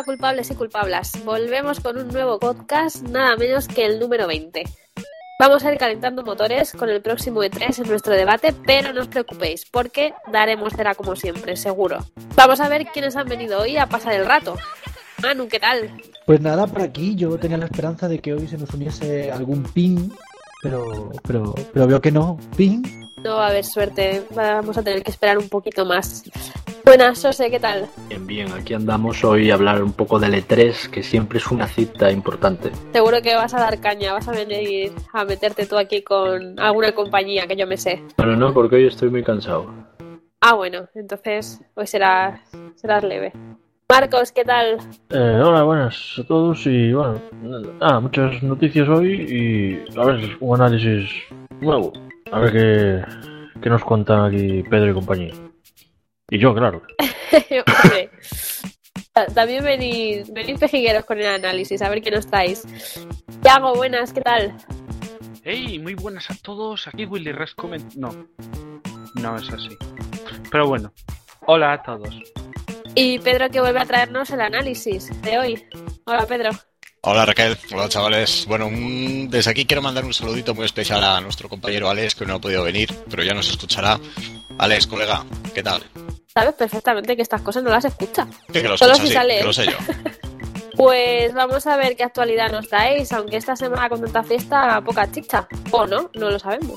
Hola culpables y culpablas, volvemos con un nuevo podcast, nada menos que el número 20. Vamos a ir calentando motores con el próximo E3 en nuestro debate, pero no os preocupéis, porque daremos cera como siempre, seguro. Vamos a ver quiénes han venido hoy a pasar el rato. Manu, ¿qué tal? Pues nada, por aquí yo tenía la esperanza de que hoy se nos uniese algún ping, pero veo que no. ¿Ping? No va a haber suerte, vamos a tener que esperar un poquito más. Buenas, Sose, ¿qué tal? Bien, aquí andamos hoy a hablar un poco del E3, que siempre es una cita importante. Seguro que vas a dar caña, vas a venir a meterte tú aquí con alguna compañía que yo me sé. Pero no, porque hoy estoy muy cansado. Ah, bueno, entonces hoy serás leve. Marcos, ¿qué tal? Hola, buenas a todos y bueno, muchas noticias hoy y a ver, un análisis nuevo. A ver qué nos cuentan aquí Pedro y compañía. Y yo, claro. Vale. También venid pejigueros con el análisis, a ver qué nos traéis. Yago, buenas, ¿qué tal? Hey, muy buenas a todos, aquí Willy Rescomen... No es así. Pero bueno, hola a todos. Y Pedro, que vuelve a traernos el análisis de hoy. Hola, Pedro. Hola Raquel, hola chavales. Bueno, desde aquí quiero mandar un saludito muy especial a nuestro compañero Alex, que no ha podido venir, pero ya nos escuchará. Alex, colega, ¿qué tal? Sabes perfectamente que estas cosas no las escucha. Que lo Solo escucha, si sí, sale. que lo sé yo. Pues vamos a ver qué actualidad nos traéis, aunque esta semana con tanta fiesta poca chicha. O no lo sabemos.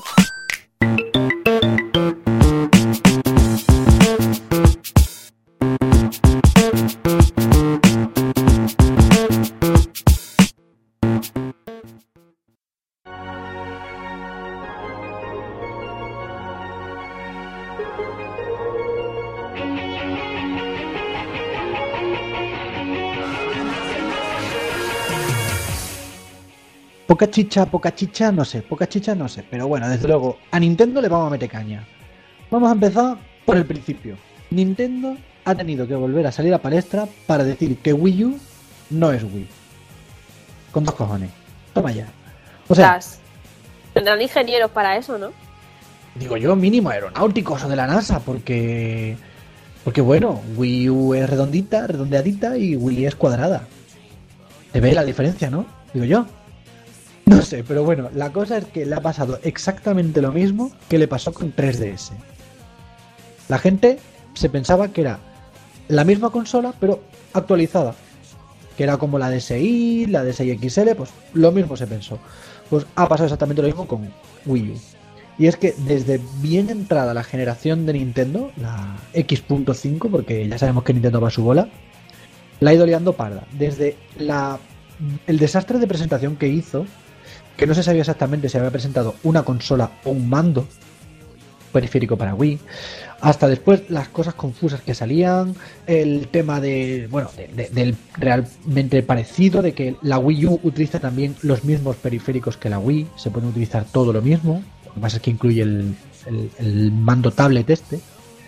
Poca chicha, no sé, pero bueno, desde luego, a Nintendo le vamos a meter caña. Vamos a empezar por el principio. Nintendo ha tenido que volver a salir a palestra para decir que Wii U no es Wii. Con dos cojones. Toma ya. O sea, Tendrán ingenieros para eso, ¿no? digo yo, mínimo aeronáuticos o de la NASA, porque bueno, Wii U es redondeadita y Wii es cuadrada. Se ve la diferencia, ¿no? Digo yo. No sé, pero bueno, la cosa es que le ha pasado exactamente lo mismo que le pasó con 3DS. La gente se pensaba que era la misma consola, pero actualizada. Que era como la DSi, la DSi XL, pues lo mismo se pensó. Pues ha pasado exactamente lo mismo con Wii U. Y es que desde bien entrada la generación de Nintendo, la X.5, porque ya sabemos que Nintendo va a su bola, la ha ido liando parda. Desde el desastre de presentación que hizo, que no se sabía exactamente si había presentado una consola o un mando periférico para Wii, hasta después las cosas confusas que salían, el tema del realmente parecido, de que la Wii U utiliza también los mismos periféricos que la Wii, se puede utilizar todo lo mismo, lo que pasa es que incluye el mando tablet este.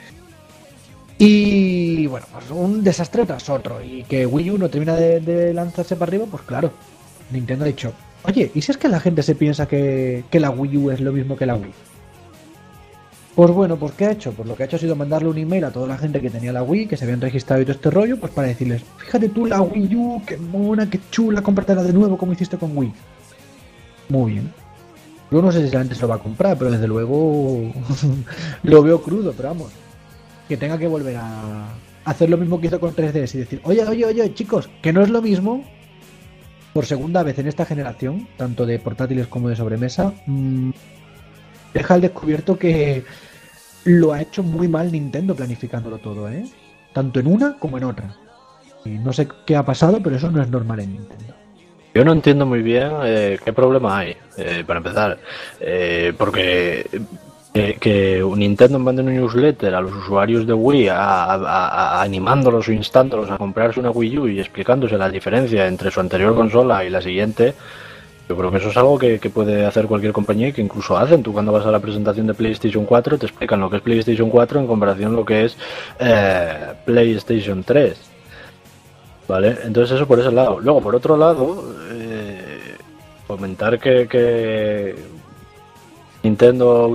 Y bueno, pues un desastre tras otro, y que Wii U no termina de lanzarse para arriba, pues claro, Nintendo ha dicho: oye, ¿y si es que la gente se piensa que la Wii U es lo mismo que la Wii? Pues bueno, pues ¿qué ha hecho? Pues lo que ha hecho ha sido mandarle un email a toda la gente que tenía la Wii, que se habían registrado y todo este rollo, pues para decirles: fíjate tú la Wii U, qué mona, qué chula, cómpratela de nuevo como hiciste con Wii. Muy bien. Yo no sé si la gente se lo va a comprar, pero desde luego lo veo crudo, pero vamos. Que tenga que volver a hacer lo mismo que hizo con 3DS y decir: oye, chicos, que no es lo mismo. Por segunda vez en esta generación, tanto de portátiles como de sobremesa, deja al descubierto que lo ha hecho muy mal Nintendo planificándolo todo, ¿eh? Tanto en una como en otra. Y no sé qué ha pasado, pero eso no es normal en Nintendo. Yo no entiendo muy bien qué problema hay, para empezar, porque que Nintendo mande un newsletter a los usuarios de Wii animándolos o instándolos a comprarse una Wii U y explicándose la diferencia entre su anterior consola y la siguiente. Yo creo que eso es algo que puede hacer cualquier compañía y que incluso hacen. Tú cuando vas a la presentación de PlayStation 4 te explican lo que es PlayStation 4 en comparación a lo que es PlayStation 3. ¿Vale? Entonces eso por ese lado. Luego, por otro lado, comentar que Nintendo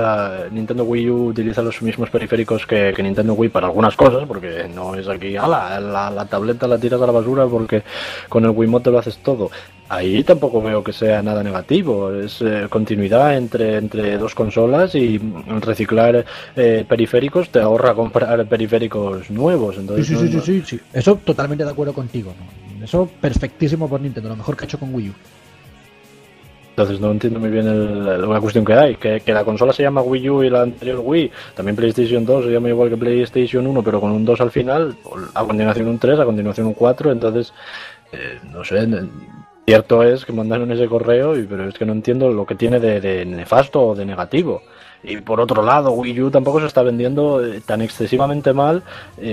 Wii U utiliza los mismos periféricos que Nintendo Wii para algunas cosas, porque no es aquí, ala, la tableta la tiras a la basura porque con el Wiimote lo haces todo. Ahí tampoco veo que sea nada negativo, es continuidad entre dos consolas, y reciclar periféricos te ahorra comprar periféricos nuevos. Entonces, Sí. Eso totalmente de acuerdo contigo, ¿no? Eso perfectísimo por Nintendo, lo mejor que ha hecho con Wii U. Entonces no entiendo muy bien la cuestión que hay, que la consola se llama Wii U y la anterior Wii, también PlayStation 2 se llama igual que PlayStation 1, pero con un 2 al final, a continuación un 3, a continuación un 4, entonces, no sé, cierto es que mandaron ese correo, pero es que no entiendo lo que tiene de nefasto o de negativo. Y por otro lado, Wii U tampoco se está vendiendo tan excesivamente mal,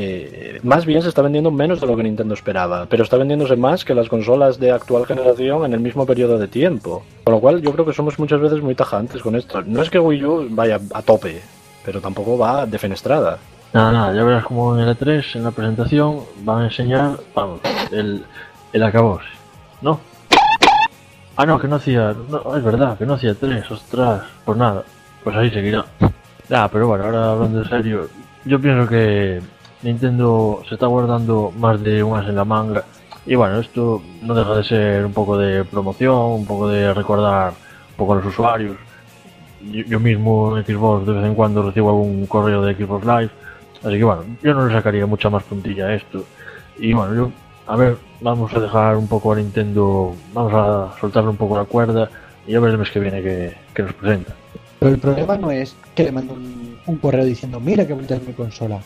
más bien se está vendiendo menos de lo que Nintendo esperaba, pero está vendiéndose más que las consolas de actual generación en el mismo periodo de tiempo. Con lo cual yo creo que somos muchas veces muy tajantes con esto. No es que Wii U vaya a tope, pero tampoco va defenestrada. Nada, ya verás como en el E3, en la presentación, van a enseñar, vamos, el acabose, ¿no? Ah, no, que no hacía, no, es verdad, que no hacía 3, ostras, pues nada. Pues ahí seguirá. Pero bueno, ahora hablando en serio, yo pienso que Nintendo se está guardando más de un as en la manga. Y bueno, esto no deja de ser un poco de promoción, un poco de recordar un poco a los usuarios. Yo mismo en Xbox de vez en cuando recibo algún correo de Xbox Live. Así que bueno, yo no le sacaría mucha más puntilla a esto. Y bueno, vamos a dejar un poco a Nintendo, vamos a soltarle un poco la cuerda y a ver el mes que viene que nos presenta. Pero el problema no es que le mando un correo diciendo mira que bonita es mi consola.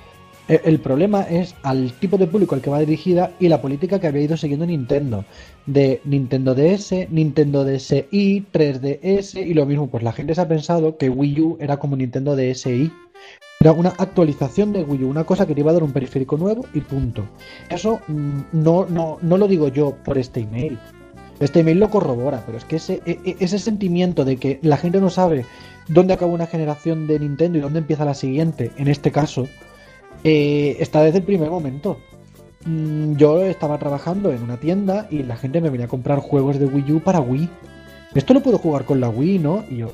El problema es al tipo de público al que va dirigida y la política que había ido siguiendo Nintendo. De Nintendo DS, Nintendo DSi, 3DS y lo mismo. Pues la gente se ha pensado que Wii U era como Nintendo DSi. Era una actualización de Wii U, una cosa que te iba a dar un periférico nuevo y punto. Eso no lo digo yo por este email. Este email lo corrobora, pero es que ese sentimiento de que la gente no sabe dónde acaba una generación de Nintendo y dónde empieza la siguiente, en este caso, está desde el primer momento. Yo estaba trabajando en una tienda y la gente me venía a comprar juegos de Wii U para Wii. Esto lo puedo jugar con la Wii, ¿no? Y yo,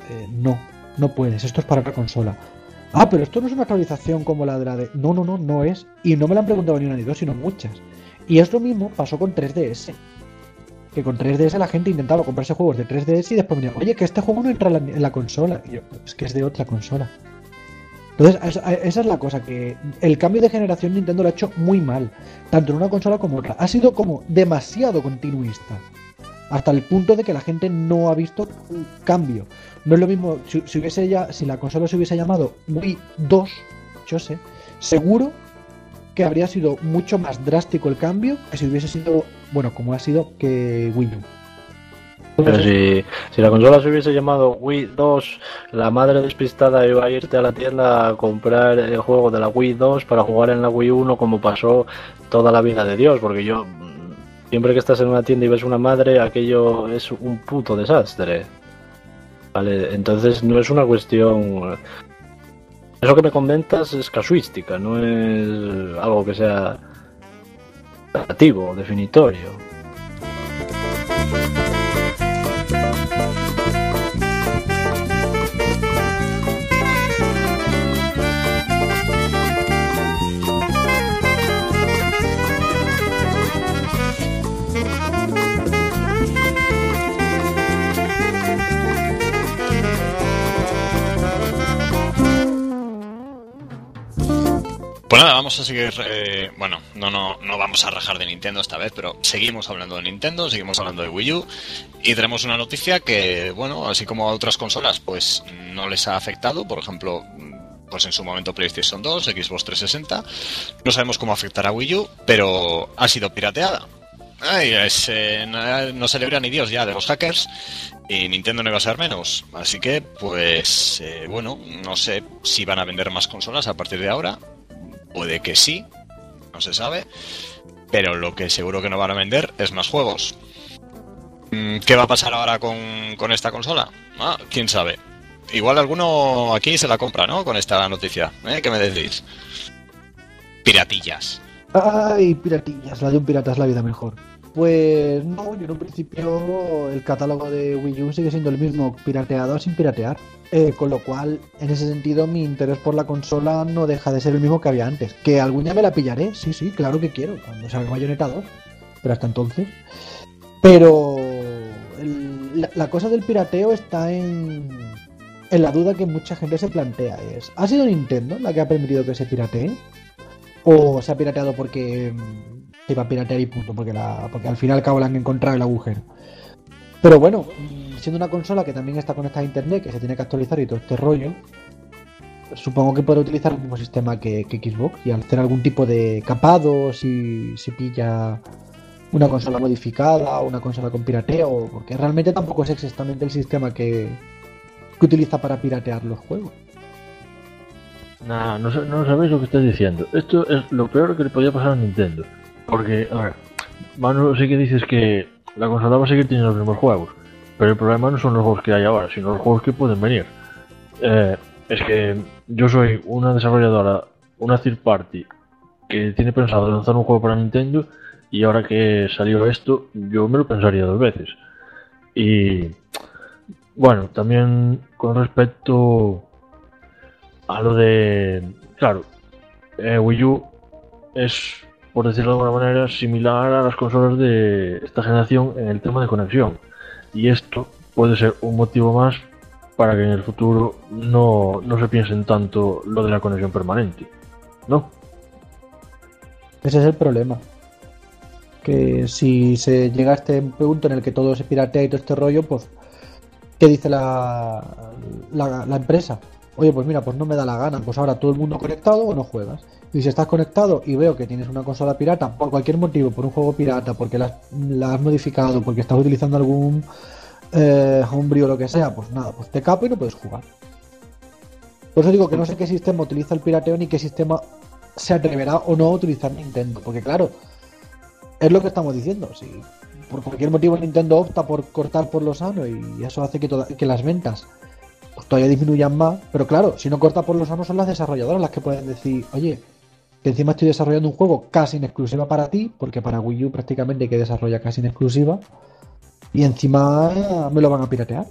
no puedes, esto es para la consola. Ah, pero esto no es una actualización como la de la de... No es. Y no me la han preguntado ni una ni dos, sino muchas. Y es lo mismo pasó con 3DS. Que con 3DS la gente intentaba comprarse juegos de 3DS y después venía, oye, que este juego no entra en la consola. Y yo, es que es de otra consola. Entonces, esa es la cosa, que el cambio de generación Nintendo lo ha hecho muy mal, tanto en una consola como en otra. Ha sido como demasiado continuista, hasta el punto de que la gente no ha visto un cambio. No es lo mismo, si la consola se hubiese llamado Wii 2, yo sé, seguro que habría sido mucho más drástico el cambio que si hubiese sido, bueno, como ha sido que Wii U. Pero si la consola se hubiese llamado Wii 2, la madre despistada iba a irte a la tienda a comprar el juego de la Wii 2 para jugar en la Wii 1 como pasó toda la vida de Dios, porque yo, siempre que estás en una tienda y ves una madre, aquello es un puto desastre. Vale, entonces no es una cuestión... Eso que me comentas es casuística, no es algo que sea negativo o definitorio. Pues nada, vamos a seguir, no vamos a rajar de Nintendo esta vez, pero seguimos hablando de Nintendo, seguimos hablando de Wii U y tenemos una noticia que, bueno, así como a otras consolas, pues no les ha afectado, por ejemplo, pues en su momento PlayStation 2, Xbox 360, no sabemos cómo afectará a Wii U, pero ha sido pirateada. No se libra ni Dios ya de los hackers y Nintendo no iba a ser menos, así que, pues, no sé si van a vender más consolas a partir de ahora. Puede que sí, no se sabe, pero lo que seguro que no van a vender es más juegos. ¿Qué va a pasar ahora con esta consola? Quién sabe. Igual alguno aquí se la compra, ¿no? Con esta noticia. ¿Qué me decís? Piratillas. Ay, piratillas, la de un pirata es la vida mejor. Pues no, yo en un principio el catálogo de Wii U sigue siendo el mismo, pirateado o sin piratear. Con lo cual, en ese sentido, mi interés por la consola no deja de ser el mismo que había antes. ¿Que algún día me la pillaré? Sí, claro que quiero, cuando salga Bayonetta 2. Pero hasta entonces. Pero la cosa del pirateo está en la duda que mucha gente se plantea. ¿Ha sido Nintendo la que ha permitido que se piratee? ¿O se ha pirateado porque se iba a piratear y punto? Porque al fin y al cabo le han encontrado el agujero. Pero bueno, siendo una consola que también está conectada a internet, que se tiene que actualizar y todo este rollo, supongo que podrá utilizar el mismo sistema que Xbox, y al hacer algún tipo de capado, si pilla una consola modificada o una consola con pirateo, porque realmente tampoco es exactamente el sistema que utiliza para piratear los juegos. Nah, no sabéis lo que estáis diciendo. Esto es lo peor que le podía pasar a Nintendo. Porque, a ver, Manu, sí que dices que la consola va a seguir teniendo los mismos juegos, pero el problema no son los juegos que hay ahora, sino los juegos que pueden venir. Es que yo soy una desarrolladora, una third party, que tiene pensado lanzar un juego para Nintendo, y ahora que salió esto, yo me lo pensaría 2 veces. Y bueno, también con respecto a lo de... Claro, Wii U es, por decirlo de alguna manera, similar a las consolas de esta generación en el tema de conexión. Y esto puede ser un motivo más para que en el futuro no se piense en tanto lo de la conexión permanente, ¿no? Ese es el problema. Que si se llega a este punto en el que todo se piratea y todo este rollo, pues ¿qué dice la empresa? Oye, pues mira, pues no me da la gana, pues ahora todo el mundo conectado o no juegas. Y si estás conectado y veo que tienes una consola pirata, por cualquier motivo, por un juego pirata, porque la has modificado, porque estás utilizando algún homebrew o lo que sea, pues nada, pues te capo y no puedes jugar. Por eso digo que no sé qué sistema utiliza el pirateo ni qué sistema se atreverá o no a utilizar Nintendo, porque claro, es lo que estamos diciendo, si por cualquier motivo Nintendo opta por cortar por lo sano y eso hace que las ventas pues todavía disminuyan más, pero claro, si no corta por lo sano son las desarrolladoras las que pueden decir, oye, que encima estoy desarrollando un juego casi en exclusiva para ti, porque para Wii U prácticamente hay que desarrollar casi en exclusiva, y encima me lo van a piratear.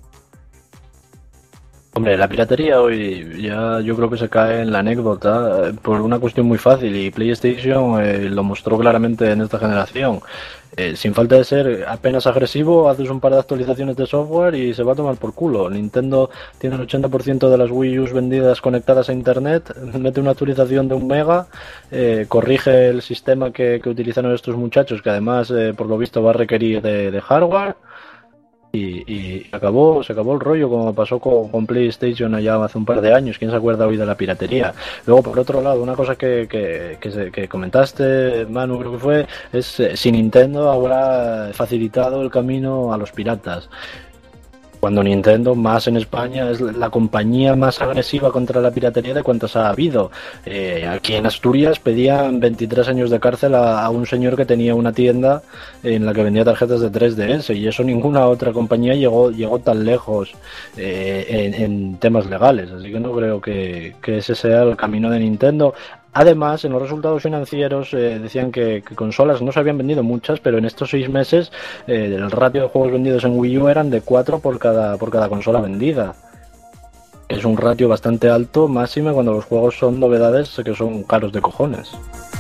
Hombre, la piratería hoy ya yo creo que se cae en la anécdota por una cuestión muy fácil, y PlayStation lo mostró claramente en esta generación. Sin falta de ser apenas agresivo, haces un par de actualizaciones de software y se va a tomar por culo. Nintendo tiene el 80% de las Wii U's vendidas conectadas a internet, mete una actualización de 1 mega, corrige el sistema que utilizaron estos muchachos, que además por lo visto va a requerir de hardware. Y se acabó el rollo, como pasó con PlayStation allá hace un par de años. ¿Quién se acuerda hoy de la piratería? Luego, por otro lado, una cosa que comentaste, Manu, creo que fue, es si Nintendo habrá facilitado el camino a los piratas. Cuando Nintendo, más en España, es la compañía más agresiva contra la piratería de cuantas ha habido. Aquí en Asturias pedían 23 años de cárcel a un señor que tenía una tienda en la que vendía tarjetas de 3DS, y eso ninguna otra compañía llegó tan lejos en temas legales. Así que no creo que ese sea el camino de Nintendo. Además, en los resultados financieros decían que consolas no se habían vendido muchas, pero en estos 6 meses el ratio de juegos vendidos en Wii U eran de 4 por cada consola vendida. Es un ratio bastante alto, máxime cuando los juegos son novedades que son caros de cojones.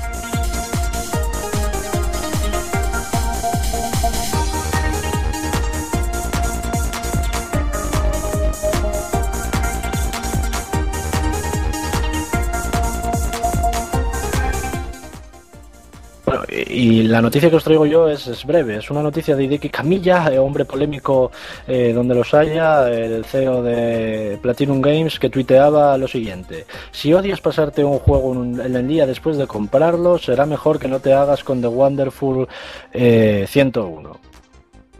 Y la noticia que os traigo yo es breve, es una noticia de Hideki Kamiya, hombre polémico donde los haya, el CEO de Platinum Games, que tuiteaba lo siguiente: si odias pasarte un juego en el día después de comprarlo, será mejor que no te hagas con The Wonderful 101.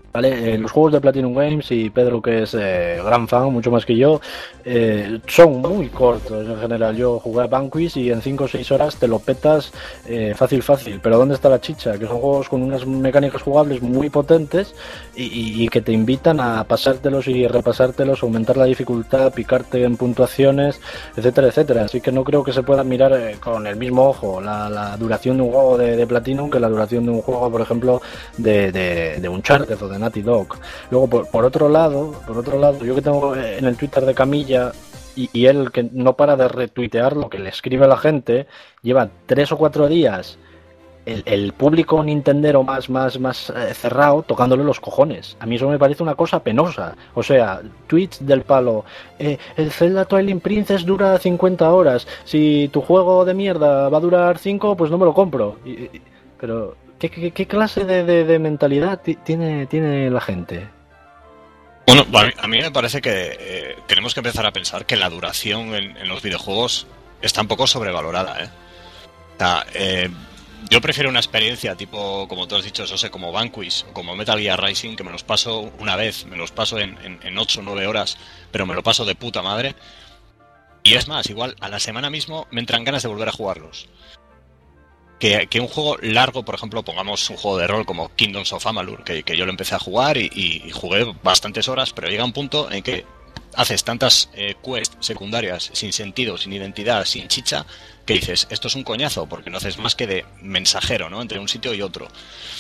Vale, los juegos de Platinum Games, y Pedro, que es gran fan, mucho más que yo, son muy cortos en general. Yo jugué a Vanquish y en 5 o 6 horas te lo petas fácil. Pero ¿dónde está la chicha? Que son juegos con unas mecánicas jugables muy potentes y que te invitan a pasártelos y repasártelos, aumentar la dificultad, picarte en puntuaciones, etcétera. Así que no creo que se pueda mirar con el mismo ojo la duración de un juego de Platinum que la duración de un juego, por ejemplo, de Uncharted o de Naughty Dog. Luego, por otro lado, yo que tengo en el Twitter de Camilla y él, que no para de retuitear lo que le escribe a la gente, lleva 3 o 4 días el público nintendero más cerrado tocándole los cojones. A mí eso me parece una cosa penosa. O sea, tweets del palo, el Zelda Twilight Princess dura 50 horas, si tu juego de mierda va a durar 5, pues no me lo compro. Pero ¿qué clase de mentalidad tiene la gente? Bueno, a mí me parece que tenemos que empezar a pensar que la duración en los videojuegos está un poco sobrevalorada, ¿eh? O sea, yo prefiero una experiencia tipo, como tú has dicho, eso sé, como Vanquish o como Metal Gear Rising, que me los paso una vez, me los paso en 8 o 9 horas, pero me lo paso de puta madre. Y es más, igual a la semana mismo me entran ganas de volver a jugarlos. Que un juego largo, por ejemplo, pongamos un juego de rol como Kingdoms of Amalur, que yo lo empecé a jugar y jugué bastantes horas, pero llega un punto en que haces tantas quests secundarias sin sentido, sin identidad, sin chicha, que dices, esto es un coñazo, porque no haces más que de mensajero, ¿no?, entre un sitio y otro.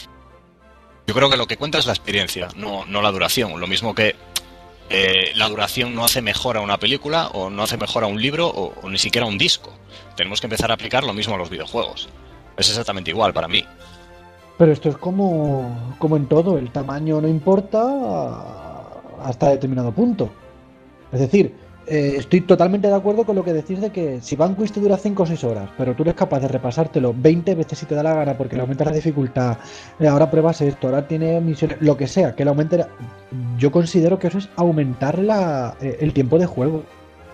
Yo creo que lo que cuenta es la experiencia, no la duración. Lo mismo que la duración no hace mejor a una película, o no hace mejor a un libro, o ni siquiera a un disco. Tenemos que empezar a aplicar lo mismo a los videojuegos. Es exactamente igual para mí. Pero esto es como en todo, el tamaño no importa hasta determinado punto. Es decir, estoy totalmente de acuerdo con lo que decís de que si Vanquish te dura 5 o 6 horas, pero tú eres capaz de repasártelo 20 veces si te da la gana porque le aumentas la dificultad, ahora pruebas esto, ahora tiene misiones, lo que sea, que le aumente yo considero que eso es aumentar el tiempo de juego.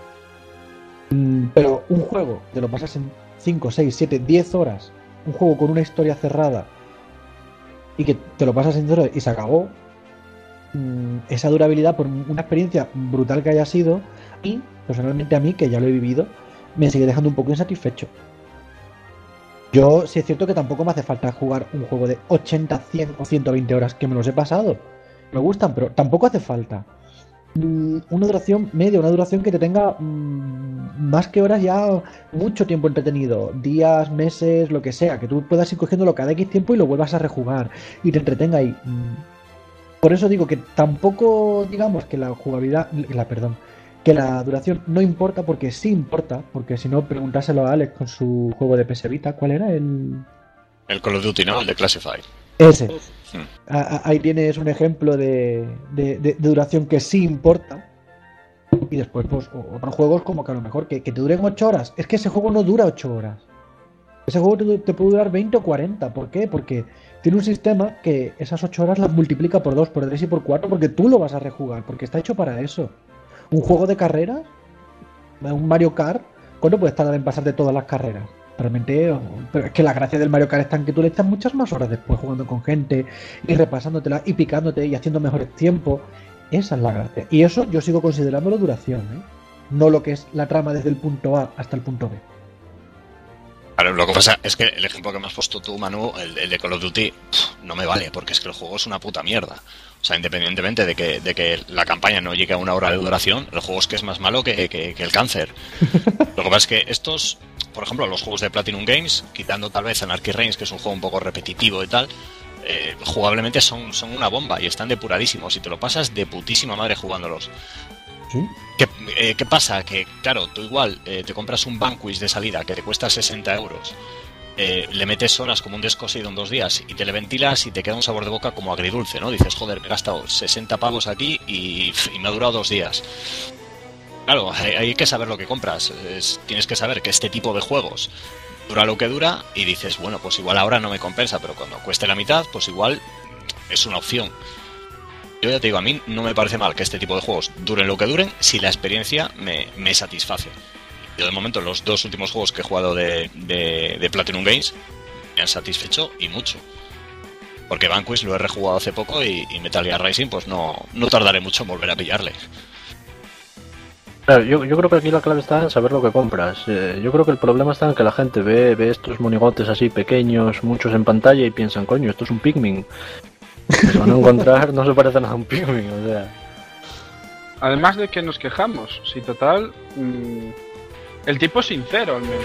Pero un juego te lo pasas en 5, 6, 7, 10 horas, un juego con una historia cerrada y que te lo pasas en 10 horas y se acabó, esa durabilidad, por una experiencia brutal que haya sido, y personalmente a mí, que ya lo he vivido, me sigue dejando un poco insatisfecho. Yo sí es cierto que tampoco me hace falta jugar un juego de 80, 100 o 120 horas, que me los he pasado, me gustan, pero tampoco hace falta una duración media, una duración que te tenga más que horas, ya mucho tiempo entretenido, días, meses, lo que sea, que tú puedas ir cogiéndolo cada X tiempo y lo vuelvas a rejugar y te entretenga ahí. Por eso digo que tampoco digamos que la jugabilidad, que la duración no importa, porque sí importa, porque si no, preguntáselo a Alex con su juego de PS Vita, ¿cuál era? El Call of Duty, ¿no? El de Classified. Ese. Ahí tienes un ejemplo de duración que sí importa. Y después, pues, otros juegos como que a lo mejor que te duren 8 horas. Es que ese juego no dura 8 horas. Ese juego te puede durar 20 o 40. ¿Por qué? Porque tiene un sistema que esas 8 horas las multiplica por 2, por 3 y por 4, porque tú lo vas a rejugar, porque está hecho para eso. Un juego de carreras, un Mario Kart, ¿cuánto puedes tardar en pasarte todas las carreras? Realmente, pero es que la gracia del Mario Kart está en que tú le echas muchas más horas después jugando con gente y repasándotela y picándote y haciendo mejores tiempos. Esa es la gracia. Y eso yo sigo considerándolo duración, ¿eh? No lo que es la trama desde el punto A hasta el punto B. Claro, lo que pasa es que el ejemplo que me has puesto tú, Manu, el de Call of Duty, no me vale, porque es que el juego es una puta mierda. O sea, independientemente de que la campaña no llegue a 1 hora de duración, el juego es que es más malo que el cáncer. Lo que pasa es que estos, por ejemplo, los juegos de Platinum Games, quitando tal vez Anarchy Reigns, que es un juego un poco repetitivo y tal, jugablemente son una bomba y están depuradísimos y te lo pasas de putísima madre jugándolos. ¿Sí? ¿Qué pasa? Que, claro, tú igual te compras un Vanquish de salida que te cuesta 60 euros, le metes horas como un descosido en 2 días y te le ventilas y te queda un sabor de boca como agridulce, ¿no? Dices, joder, me he gastado 60 pavos aquí y me ha durado 2 días. Claro, hay que saber lo que compras. Tienes que saber que este tipo de juegos dura lo que dura y dices, bueno, pues igual ahora no me compensa, pero cuando cueste la mitad, pues igual es una opción. Yo ya te digo, a mí no me parece mal que este tipo de juegos duren lo que duren si la experiencia me satisface. Yo de momento los 2 últimos juegos que he jugado de Platinum Games me han satisfecho y mucho. Porque Vanquish lo he rejugado hace poco y Metal Gear Rising pues no tardaré mucho en volver a pillarle. Claro, yo creo que aquí la clave está en saber lo que compras. Yo creo que el problema está en que la gente ve estos monigotes así pequeños, muchos en pantalla, y piensan, coño, esto es un Pikmin. Se van a encontrar, no se parece nada a un Pikmin, o sea. Además de que nos quejamos, si total, el tipo es sincero al menos.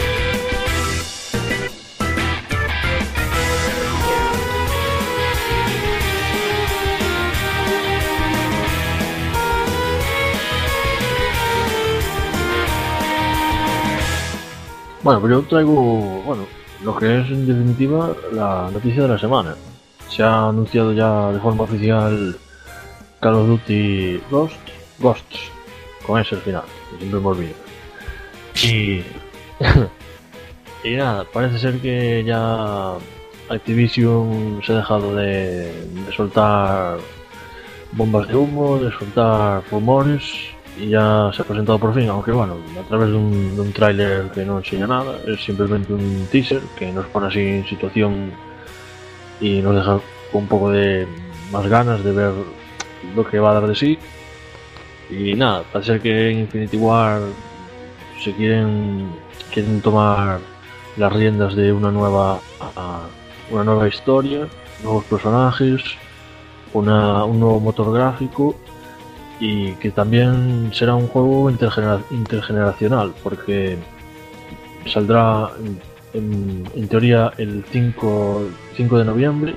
Bueno, pero yo traigo, lo que es en definitiva la noticia de la semana. Se ha anunciado ya de forma oficial Call of Duty Ghosts, con ese al final, que siempre me olvido. Y nada, parece ser que ya Activision se ha dejado de soltar bombas de humo, de soltar rumores, y ya se ha presentado por fin, aunque bueno, a través de un tráiler que no enseña nada, es simplemente un teaser que nos pone así en situación y nos deja con un poco de más ganas de ver lo que va a dar de sí. Y nada, parece ser que en Infinity Ward se quieren tomar las riendas de una nueva historia, nuevos personajes, un nuevo motor gráfico, y que también será un juego intergeneracional, porque saldrá en teoría el 5 de noviembre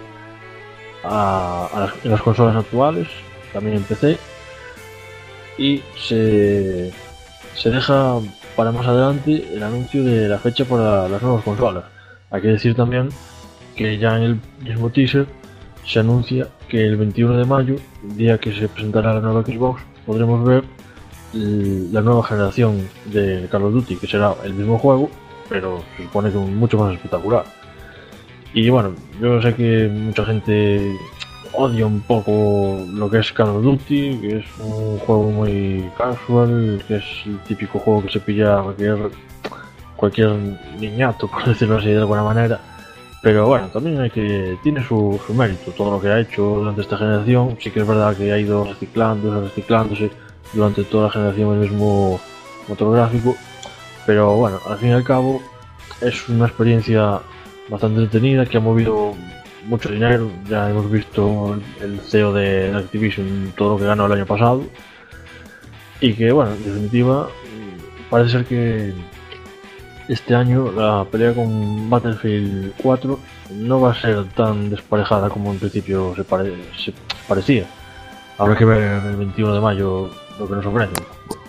en las consolas actuales, también en PC, y se deja para más adelante el anuncio de la fecha para las nuevas consolas. Hay que decir también que ya en el mismo teaser se anuncia que el 21 de mayo, día que se presentará la nueva Xbox, podremos ver la nueva generación de Call of Duty, que será el mismo juego, pero se supone que mucho más espectacular. Y bueno, yo sé que mucha gente odia un poco lo que es Call of Duty, que es un juego muy casual, que es el típico juego que se pilla a cualquier niñato, por decirlo así de alguna manera. Pero bueno, también tiene su mérito todo lo que ha hecho durante esta generación. Sí que es verdad que ha ido reciclándose durante toda la generación el mismo motor gráfico, pero bueno, al fin y al cabo es una experiencia bastante entretenida que ha movido mucho dinero. Ya hemos visto el CEO de Activision, todo lo que ganó el año pasado, y que bueno, en definitiva parece ser que este año la pelea con Battlefield 4 no va a ser tan desparejada como en principio se parecía. Habrá que ver el 21 de mayo lo que nos ofrecen.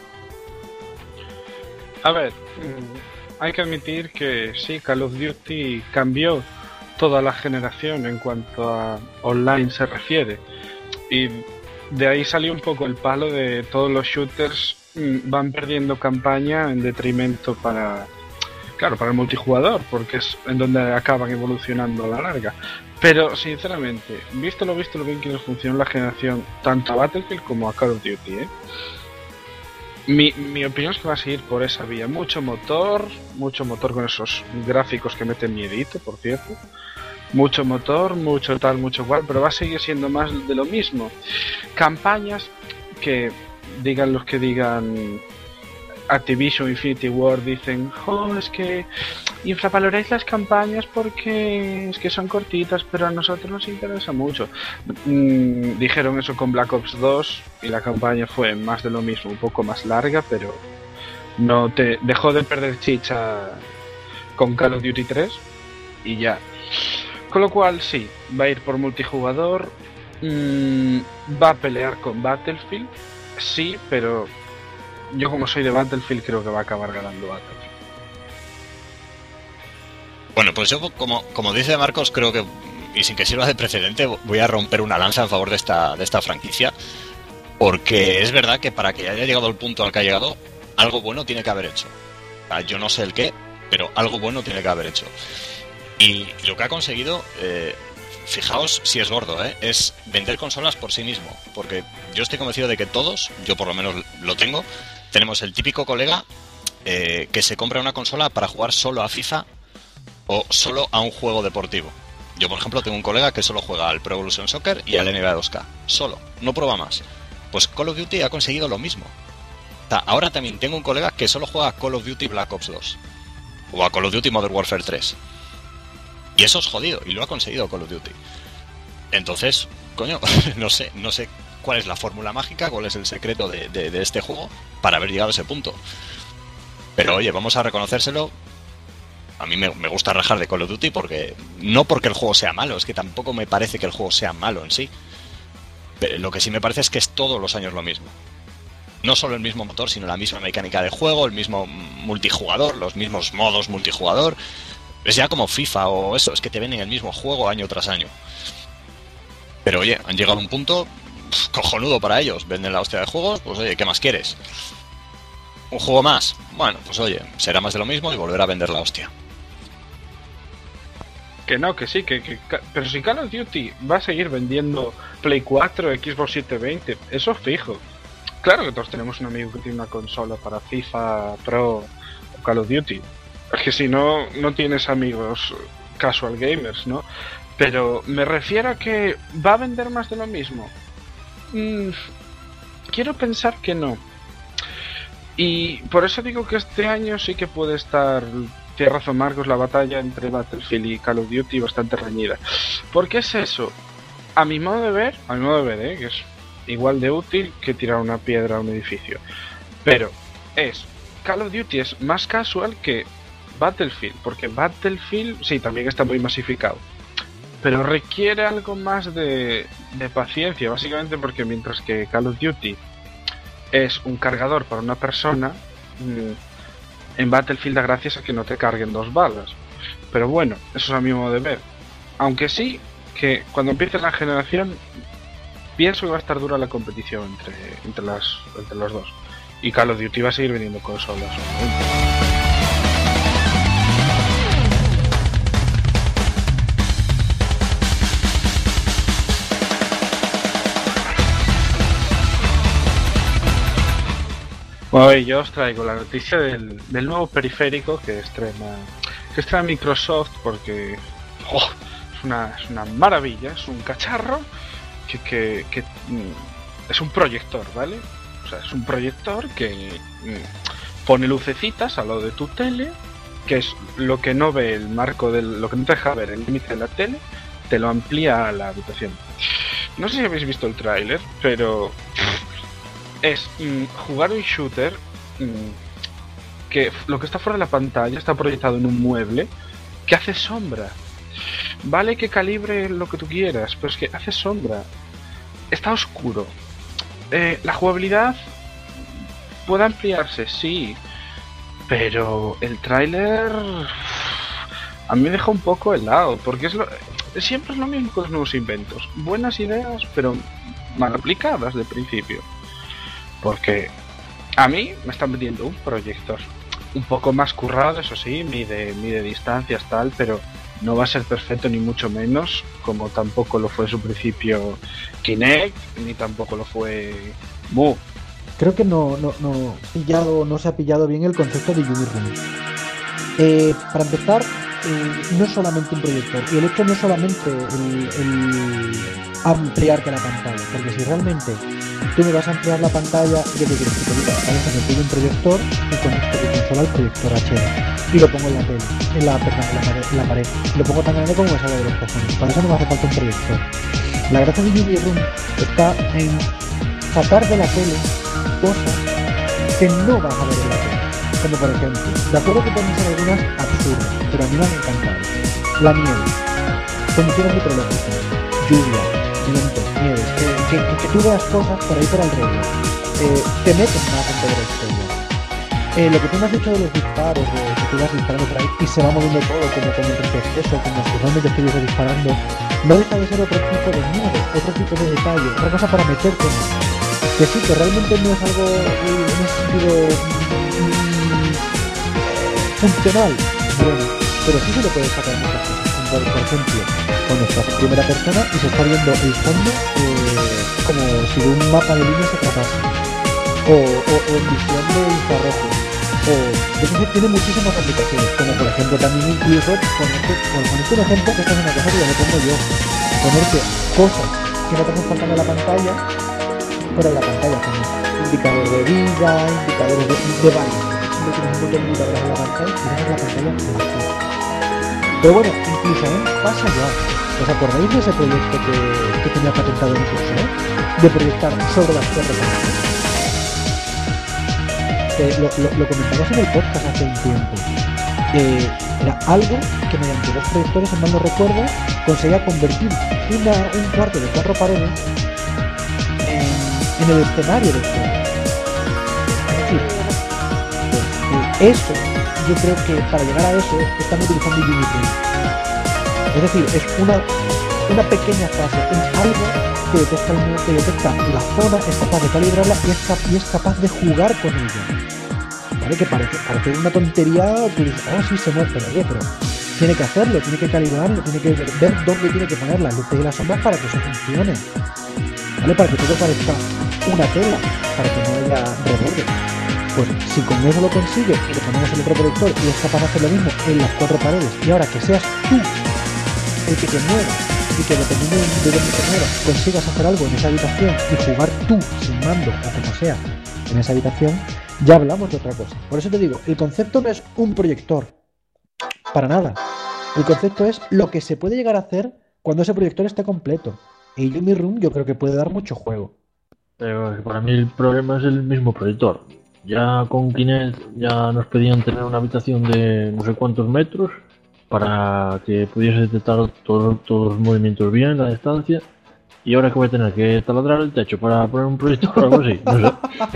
A ver, hay que admitir que sí, Call of Duty cambió toda la generación en cuanto a online se refiere, y de ahí salió un poco el palo de todos los shooters van perdiendo campaña en detrimento para el multijugador, porque es en donde acaban evolucionando a la larga. Pero sinceramente, visto lo bien que nos funcionó la generación tanto a Battlefield como a Call of Duty, mi opinión es que va a seguir por esa vía. Mucho motor con esos gráficos que meten miedito, por cierto. Mucho motor, mucho tal, mucho cual, pero va a seguir siendo más de lo mismo. Campañas que, digan los que digan, Activision, Infinity Ward, dicen, es que infravaloráis las campañas porque es que son cortitas, pero a nosotros nos interesa mucho. Dijeron eso con Black Ops 2 y la campaña fue más de lo mismo, un poco más larga, pero no te dejó de perder chicha con Call of Duty 3 y ya. Con lo cual sí, va a ir por multijugador, va a pelear con Battlefield, sí, pero yo como soy de Battlefield creo que va a acabar ganando Battlefield. Bueno, pues yo como dice Marcos, creo que, y sin que sirva de precedente, voy a romper una lanza en favor de esta franquicia, porque es verdad que para que haya llegado al punto al que ha llegado, algo bueno tiene que haber hecho. Yo no sé el qué, pero algo bueno tiene que haber hecho. Y lo que ha conseguido, fijaos si es gordo, es vender consolas por sí mismo. Porque yo estoy convencido de que todos, yo por lo menos lo tengo, tenemos el típico colega que se compra una consola para jugar solo a FIFA o solo a un juego deportivo. Yo, por ejemplo, tengo un colega que solo juega al Pro Evolution Soccer y al NBA 2K. Solo, no prueba más. Pues Call of Duty ha conseguido lo mismo. O sea, ahora también tengo un colega que solo juega a Call of Duty Black Ops 2. O a Call of Duty Modern Warfare 3. Y eso es jodido, y lo ha conseguido Call of Duty. Entonces, coño, no sé cuál es la fórmula mágica, cuál es el secreto de este juego para haber llegado a ese punto. Pero oye, vamos a reconocérselo. A mí me gusta rajar de Call of Duty no porque el juego sea malo, es que tampoco me parece que el juego sea malo en sí. Pero lo que sí me parece es que es todos los años lo mismo. No solo el mismo motor, sino la misma mecánica de juego, el mismo multijugador, los mismos modos multijugador. Es ya como FIFA o eso, es que te venden el mismo juego año tras año. Pero oye, han llegado a un punto cojonudo para ellos. Venden la hostia de juegos, pues oye, ¿qué más quieres? ¿Un juego más? Bueno, pues oye, será más de lo mismo y volver a vender la hostia. Que no, que sí, pero si Call of Duty va a seguir vendiendo Play 4, Xbox 720, eso fijo. Claro que todos tenemos un amigo que tiene una consola para FIFA, Pro o Call of Duty. Es que si no, no tienes amigos casual gamers, ¿no? Pero me refiero a que va a vender más de lo mismo. Quiero pensar que no. Y por eso digo que este año sí que puede estar, tiene razón Marcos, la batalla entre Battlefield y Call of Duty bastante reñida. ¿Por qué es eso? A mi modo de ver, que es igual de útil que tirar una piedra a un edificio. Pero Call of Duty es más casual que Battlefield, porque Battlefield sí, también está muy masificado, pero requiere algo más de paciencia, básicamente porque mientras que Call of Duty es un cargador para una persona, en Battlefield da gracias a que no te carguen 2 balas. Pero bueno, eso es a mi modo de ver. Aunque sí, que cuando empiece la generación, pienso que va a estar dura la competición entre los dos. Y Call of Duty va a seguir vendiendo consolas, obviamente. Bueno, yo os traigo la noticia del nuevo periférico que estrena Microsoft, porque es una maravilla, es un cacharro que es un proyector, ¿vale? O sea, es un proyector que pone lucecitas al lado de tu tele, que es lo que no ve el marco lo que no te deja ver el límite de la tele, te lo amplía a la habitación. No sé si habéis visto el tráiler, pero es jugar un shooter que lo que está fuera de la pantalla está proyectado en un mueble que hace sombra. Vale que calibre lo que tú quieras, pero es que hace sombra. Está oscuro. La jugabilidad puede ampliarse, sí, pero el tráiler a mí me deja un poco helado, porque siempre es lo mismo con los nuevos inventos. Buenas ideas, pero mal aplicadas de principio. Porque a mí me están vendiendo un proyector un poco más currado, eso sí, mide distancias tal, pero no va a ser perfecto ni mucho menos, como tampoco lo fue en su principio Kinect, ni tampoco lo fue Move. Creo que no se ha pillado bien el concepto de Unirun. Para empezar, no es solamente un proyector, y el hecho no es solamente el ampliarte la pantalla, porque si realmente tú me vas a ampliar la pantalla, ¿qué te quieres que te diga? Vale, me pido un proyector y conecto mi consola al proyector HD y lo pongo en la tele, en la pared, y lo pongo tan grande como me salga de los cojones. Para eso no me hace falta un proyector. La gracia de Unirun está en sacar de la tele cosas que no vas a ver en la tele. Como por ejemplo, de acuerdo que pueden ser algunas absurdas, pero a mí me han encantado. La nieve, condiciones meteorológicas, lluvia, vientos, nieves, que tú veas cosas por ahí por alrededor. Te metes más en toda la historia. Lo que tú me has dicho de los disparos, de que tú vas disparando por ahí y se va moviendo todo como en retroceso, como si realmente estuviese disparando, no deja de ser otro tipo de nieve, otro tipo de detalle, otra cosa para meterte en eso. Que sí, que realmente no es algo en un sentido funcional, bueno, pero sí se le puede sacar muchas cosas. Por ejemplo, cuando estás en primera persona y se está viendo el fondo como si de un mapa de líneas se tratase, o en visión de infrarrojo. O entonces tiene muchísimas aplicaciones, como por ejemplo también incluso ponerte un ejemplo, que esta es una cosa que ya lo tengo yo, ponerte cosas que no te hacen falta en la pantalla, fuera de la pantalla, como indicador de vida, indicadores de varios. Siempre tienes un montón de indicadores en la pantalla y dejas la pantalla vacía. Pero bueno, incluso pasa ya. ¿Os acordáis de ese proyecto que tenía patentado en curso, de proyectar sobre las torres? Lo comentamos en el podcast hace un tiempo. Era algo que mediante dos proyectores, si mal no recuerdo, conseguía convertir un cuarto de 4 paredes en el escenario del juego. Es decir, eso, yo creo que para llegar a eso están utilizando Unity. Es decir, es una pequeña fase, es algo que detecta la zona, es capaz de calibrarla y es capaz de jugar con ella. ¿Vale? Que parece una tontería, tú dices, sí se mueve, pero tiene que hacerlo, tiene que calibrarlo, tiene que ver dónde tiene que poner las luces y las sombras para que eso funcione. ¿Vale? Para que todo parezca una tela, para que no haya reborde. Pues si con eso lo consigue y le ponemos el otro proyector y es capaz de hacer lo mismo en las 4 paredes, y ahora que seas tú el que te mueva y que dependiendo de dónde te muevas consigas hacer algo en esa habitación y jugar tú sin mando o como sea en esa habitación, ya hablamos de otra cosa. Por eso te digo, el concepto no es un proyector, para nada. El concepto es lo que se puede llegar a hacer cuando ese proyector esté completo. Y Yumi Room yo creo que puede dar mucho juego. Pero para mí el problema es el mismo proyector. Ya con Kinect ya nos pedían tener una habitación de no sé cuántos metros para que pudiese detectar todos los movimientos bien, la distancia. Y ahora que voy a tener que taladrar el techo para poner un proyector o algo así, no sé.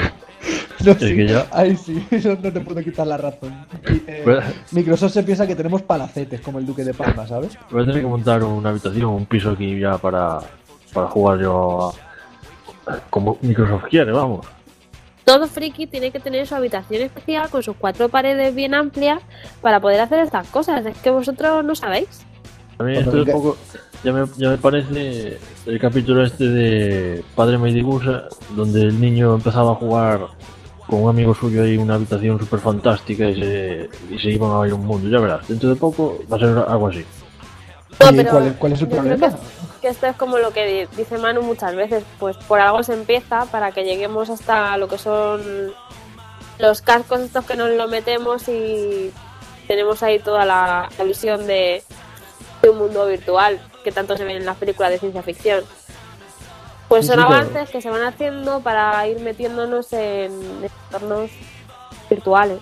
No, es sí. que ya... Ay, sí, eso no te puedo quitar la razón. Microsoft se piensa que tenemos palacetes como el Duque de Palma, ¿sabes? Voy a tener que montar una habitación, un piso aquí ya para jugar yo como Microsoft quiere, vamos. Todo friki tiene que tener su habitación especial con sus 4 paredes bien amplias para poder hacer estas cosas. Es que vosotros no sabéis. A mí esto es poco... Ya me parece el capítulo este de Padre Meidigusa, donde el niño empezaba a jugar con un amigo suyo ahí en una habitación súper fantástica y se iban a ir a un mundo. Ya verás, dentro de poco va a ser algo así. No, ¿Y pero cuál es el problema? Que esto es como lo que dice Manu muchas veces, pues por algo se empieza para que lleguemos hasta lo que son los cascos estos que nos lo metemos y tenemos ahí toda la visión de un mundo virtual que tanto se ve en las películas de ciencia ficción. Pues son avances que se van haciendo para ir metiéndonos en entornos virtuales.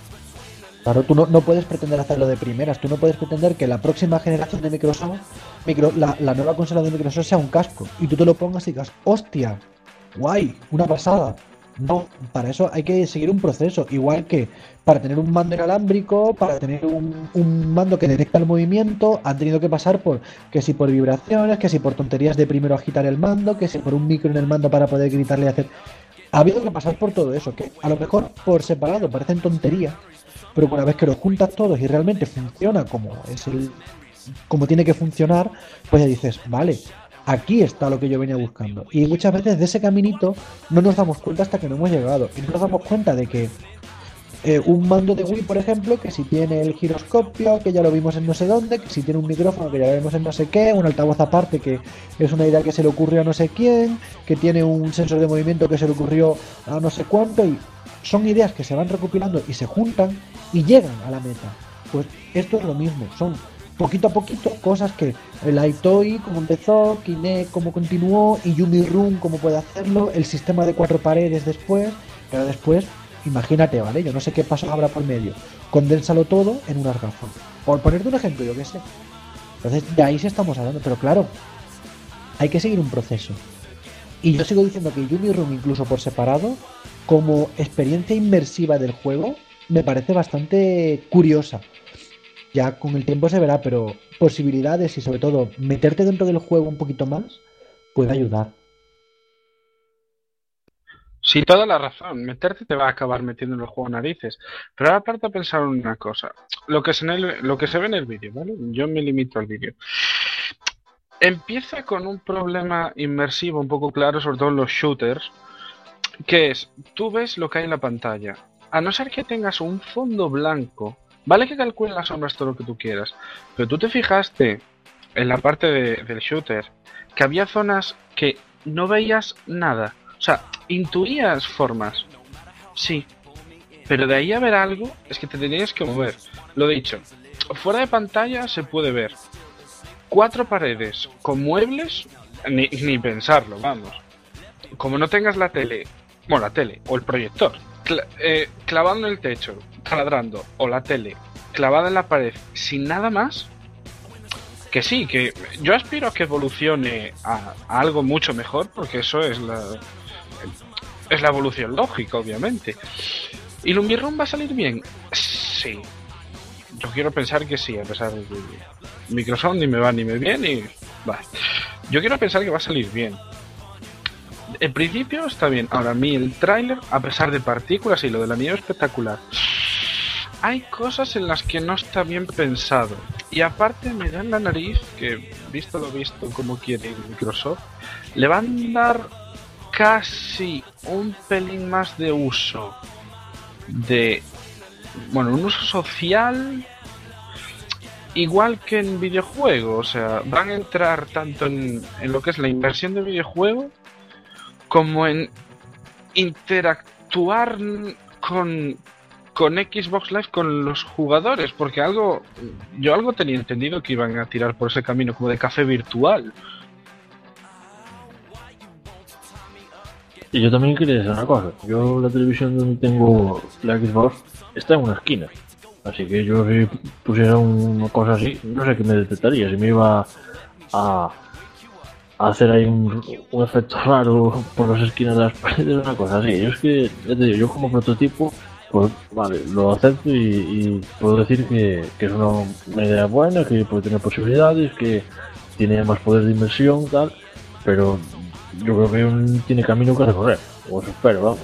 Claro, tú no puedes pretender hacerlo de primeras, tú no puedes pretender que la próxima generación de Microsoft, la nueva consola de Microsoft sea un casco y tú te lo pongas y digas, hostia, guay, una pasada. No, para eso hay que seguir un proceso, igual que para tener un mando inalámbrico, para tener un mando que detecta el movimiento, han tenido que pasar por vibraciones, que si por tonterías de primero agitar el mando, que si por un micro en el mando para poder gritarle y hacer... Ha habido que pasar por todo eso, que a lo mejor por separado parecen tonterías, pero una vez que los juntas todos y realmente funciona como tiene que funcionar, pues ya dices, vale, aquí está lo que yo venía buscando. Y muchas veces de ese caminito no nos damos cuenta hasta que no hemos llegado. Y no nos damos cuenta de que un mando de Wii, por ejemplo, que si tiene el giroscopio, que ya lo vimos en no sé dónde, que si tiene un micrófono, que ya lo vimos en no sé qué, un altavoz aparte, que es una idea que se le ocurrió a no sé quién, que tiene un sensor de movimiento que se le ocurrió a no sé cuánto, y son ideas que se van recopilando y se juntan y llegan a la meta. Pues esto es lo mismo, son poquito a poquito cosas que el iToy como empezó, Kinect como continuó y Yumi Room como puede hacerlo, el sistema de 4 paredes después, pero después imagínate, ¿vale? Yo no sé qué pasos habrá por medio. Condénsalo todo en unas gafas. Por ponerte un ejemplo, yo qué sé. Entonces, de ahí sí estamos hablando. Pero claro, hay que seguir un proceso. Y yo sigo diciendo que Yumi Room, incluso por separado, como experiencia inmersiva del juego, me parece bastante curiosa. Ya con el tiempo se verá, pero posibilidades y sobre todo meterte dentro del juego un poquito más puede ayudar. Sí, toda la razón. Meterte te va a acabar metiendo en el juego narices. Pero ahora aparte a pensar en una cosa. Lo que se ve en el vídeo, ¿vale? Yo me limito al vídeo. Empieza con un problema inmersivo un poco claro, sobre todo en los shooters, que es, tú ves lo que hay en la pantalla. a no ser que tengas un fondo blanco, vale que calculen las sombras todo lo que tú quieras, pero tú te fijaste en la parte del shooter que había zonas que no veías nada, o sea, intuías formas, sí, pero de ahí a ver algo es que te tenías que mover. Lo dicho, fuera de pantalla se puede ver 4 paredes con muebles, ni pensarlo, vamos. Como no tengas la tele, bueno, la tele o el proyector clavado en el techo, taladrando, o la tele clavada en la pared sin nada más, que sí, que yo aspiro a que evolucione a algo mucho mejor, porque eso es la evolución lógica, obviamente. ¿Y Lumiroom va a salir bien? Sí. Yo quiero pensar que sí, a pesar de que Microsoft ni me va ni me viene y... Vale. Yo quiero pensar que va a salir bien. En principio está bien. Ahora, a mí el tráiler, a pesar de partículas y lo de la nieve espectacular, hay cosas en las que no está bien pensado. Y aparte me da en la nariz que, visto lo visto como quiere Microsoft, le van a dar casi un pelín más de uso de... Bueno, un uso social igual que en videojuegos. O sea, van a entrar tanto en lo que es la inversión de videojuego como en interactuar con Xbox Live con los jugadores, porque yo algo tenía entendido que iban a tirar por ese camino como de café virtual. Y yo también quería decir una cosa. Yo la televisión donde tengo la Xbox está en una esquina. Así que yo si pusiera una cosa así, no sé qué me detectaría. Si me iba a hacer ahí un efecto raro por las esquinas de las paredes, una cosa así. Yo es que, ya te digo, yo como prototipo, pues vale, lo acepto y puedo decir que es una idea buena, que puede tener posibilidades, que tiene más poder de inmersión, tal, pero yo creo que tiene camino que recorrer, o eso espero, vamos.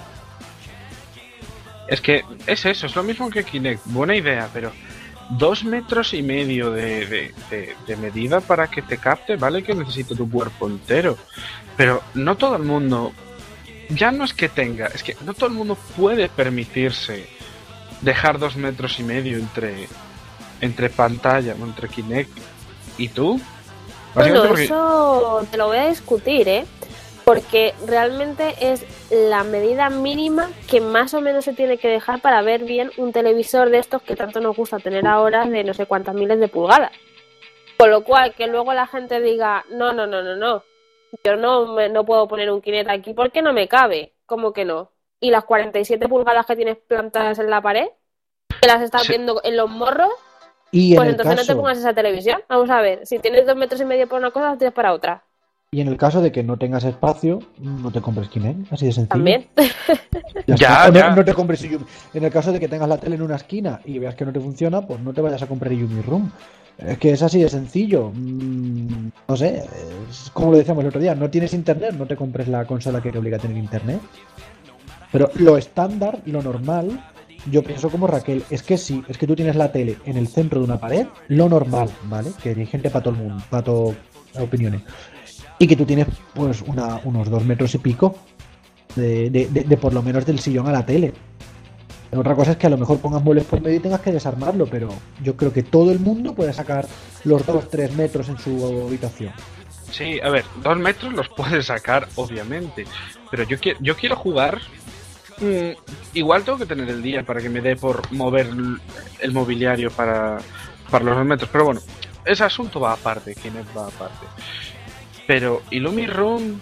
Es que es eso, es lo mismo que Kinect, buena idea, pero 2,5 metros de medida para que te capte, vale que necesite tu cuerpo entero, pero no todo el mundo, ya no es que tenga, es que no todo el mundo puede permitirse dejar 2,5 metros entre pantalla, entre Kinect y tú. Bueno, eso te lo voy a discutir, porque realmente es la medida mínima que más o menos se tiene que dejar para ver bien un televisor de estos que tanto nos gusta tener ahora, de no sé cuántas miles de pulgadas. Con lo cual, que luego la gente diga, no, yo no puedo poner un Kinect aquí porque no me cabe. ¿Cómo que no? ¿Y las 47 pulgadas que tienes plantadas en la pared? ¿Que las estás viendo en los morros? Y pues entonces no te pongas esa televisión. Vamos a ver, si tienes 2,5 metros para una cosa, las tienes para otra. Y en el caso de que no tengas espacio, no te compres Kinect, así de sencillo. También. Ya. No te compres Yumi. En el caso de que tengas la tele en una esquina y veas que no te funciona, pues no te vayas a comprar Yumi Room. Es que es así de sencillo. No sé, es como lo decíamos el otro día, no tienes internet, no te compres la consola que te obliga a tener internet. Pero lo estándar, lo normal, yo pienso como Raquel, es que sí, es que tú tienes la tele en el centro de una pared, lo normal, ¿vale? Que hay gente para todo el mundo, para todas opiniones. Y que tú tienes pues unos 2 metros y pico de por lo menos del sillón a la tele. Otra cosa es que a lo mejor pongas muebles por medio y tengas que desarmarlo, pero yo creo que todo el mundo puede sacar los 2-3 metros en su habitación. Sí, a ver, 2 metros los puedes sacar, obviamente, pero yo quiero jugar. Igual tengo que tener el día para que me dé por mover el mobiliario para los 2 metros, pero bueno, ese asunto va aparte, Kinect va aparte. Pero Illumi Room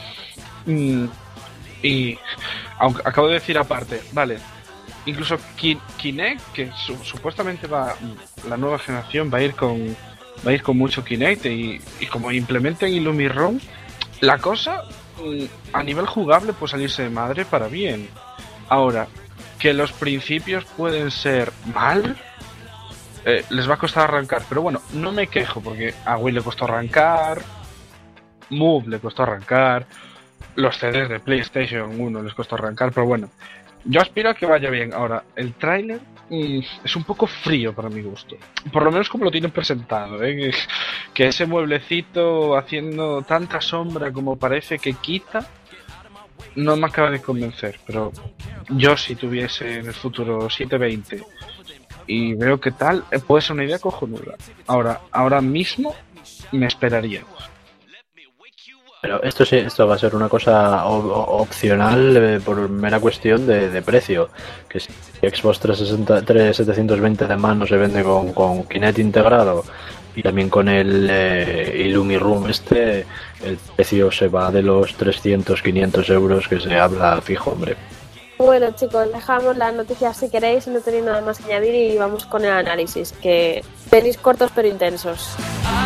y aunque acabo de decir aparte, vale, incluso Kinect, que supuestamente la nueva generación va a ir con mucho Kinect y como implementen Illumi Room, la cosa a nivel jugable puede salirse de madre para bien. Ahora, que los principios pueden ser mal, les va a costar arrancar, pero bueno, no me quejo porque a Wii le costó arrancar, Move le costó arrancar, los CDs de PlayStation 1 les costó arrancar, pero bueno, yo aspiro a que vaya bien. Ahora, el tráiler es un poco frío para mi gusto, por lo menos como lo tienen presentado, que ese mueblecito haciendo tanta sombra como parece que quita, no me acaba de convencer, pero yo si tuviese en el futuro 720 y veo que tal, puede ser una idea cojonuda. Ahora mismo me esperaría. Pero esto sí, esto va a ser una cosa opcional por mera cuestión de precio. Que si Xbox 720 de mano se vende con Kinect integrado y también con el Illumi Room el precio se va de los 300-500 euros que se habla fijo, hombre. Bueno, chicos, dejamos las noticias si queréis, no tenéis nada más que añadir y vamos con el análisis, que venís cortos pero intensos.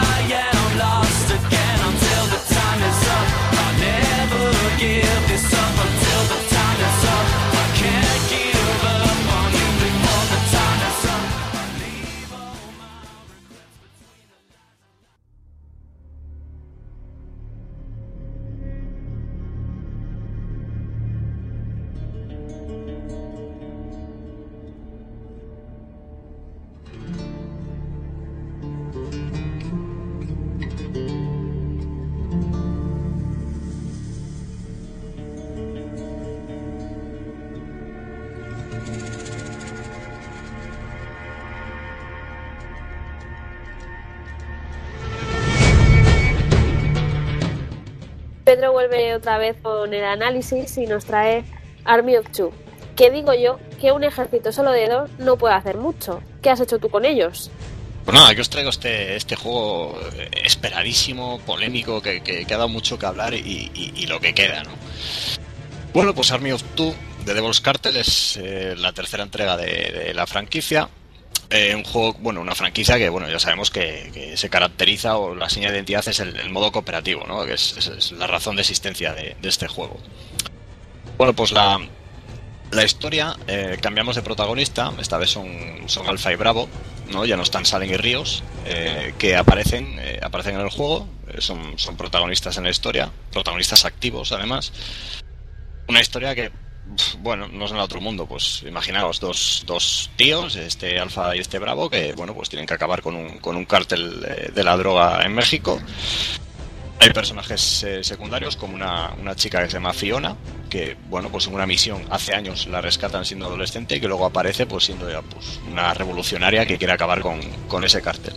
Pedro vuelve otra vez con el análisis y nos trae Army of Two. ¿Qué digo yo? Que un ejército solo de 2 no puede hacer mucho. ¿Qué has hecho tú con ellos? Pues nada, que os traigo este juego esperadísimo, polémico, que ha dado mucho que hablar y lo que queda, ¿no? Bueno, pues Army of Two de Devil's Cartel es la tercera entrega de la franquicia. Un juego, bueno, una franquicia que, bueno, ya sabemos que se caracteriza, o la seña de identidad es el modo cooperativo, ¿no? Que es la razón de existencia de este juego. Bueno, pues la historia, cambiamos de protagonista. Esta vez son Alpha y Bravo, ¿no? Ya no están Salen y Ríos, que aparecen en el juego. Son protagonistas en la historia, protagonistas activos además. Una historia que, bueno, no es en el otro mundo. Pues imaginaos dos tíos, este Alpha y este Bravo, que, bueno, pues tienen que acabar con un cártel de la droga en México. Hay personajes secundarios como una chica que se llama Fiona, que, bueno, pues en una misión hace años la rescatan siendo adolescente y que luego aparece pues siendo ya pues una revolucionaria que quiere acabar con ese cártel.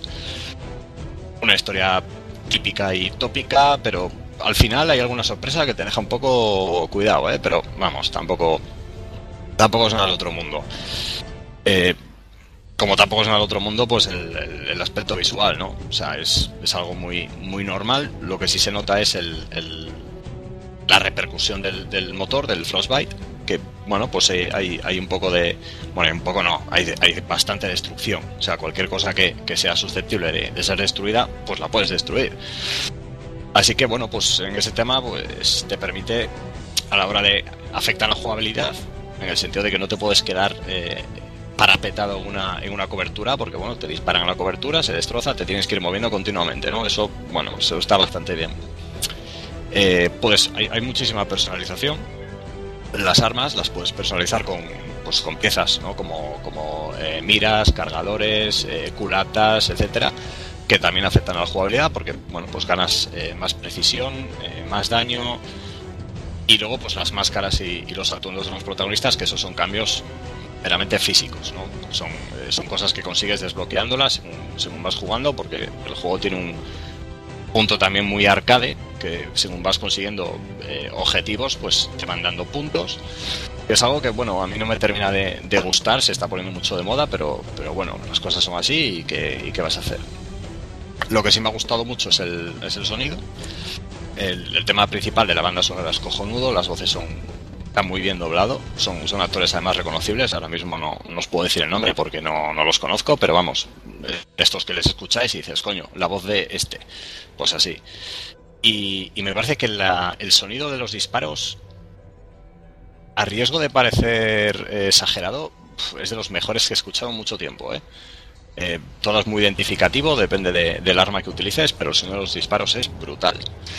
Una historia típica y tópica, pero al final hay alguna sorpresa que te deja un poco cuidado, pero vamos, tampoco es nada del otro mundo. Como tampoco es nada del otro mundo, pues el aspecto visual, ¿no? O sea, es algo muy, muy normal. Lo que sí se nota es la repercusión del motor, del Frostbite, que, bueno, pues hay un poco de... Bueno, un poco no, hay bastante destrucción. O sea, cualquier cosa que sea susceptible de ser destruida, pues la puedes destruir. Así que, bueno, pues en ese tema pues te permite, a la hora de afectar la jugabilidad, en el sentido de que no te puedes quedar parapetado en una cobertura, porque, bueno, te disparan a la cobertura, se destroza, te tienes que ir moviendo continuamente, ¿no? Eso, bueno, eso está bastante bien. Pues hay muchísima personalización. Las armas las puedes personalizar con piezas, ¿no? Como miras, cargadores, culatas, etcétera, que también afectan a la jugabilidad, porque, bueno, pues ganas más precisión, más daño. Y luego, pues las máscaras y los atuendos de los protagonistas, que esos son cambios meramente físicos, ¿no? Son cosas que consigues desbloqueándolas según vas jugando, porque el juego tiene un punto también muy arcade, que según vas consiguiendo objetivos, pues te van dando puntos. Es algo que, bueno, a mí no me termina de gustar, se está poniendo mucho de moda, pero bueno, las cosas son así y ¿qué vas a hacer? Lo que sí me ha gustado mucho es el sonido. El tema principal de la banda sonora es cojonudo, las voces están muy bien doblado, son actores además reconocibles. Ahora mismo no os puedo decir el nombre porque no los conozco, pero vamos, estos que les escucháis y dices, coño, la voz de este, pues así. Y me parece que el sonido de los disparos, a riesgo de parecer exagerado, es de los mejores que he escuchado en mucho tiempo, todo es muy identificativo, depende del arma que utilices, pero el sonido de los disparos es brutal.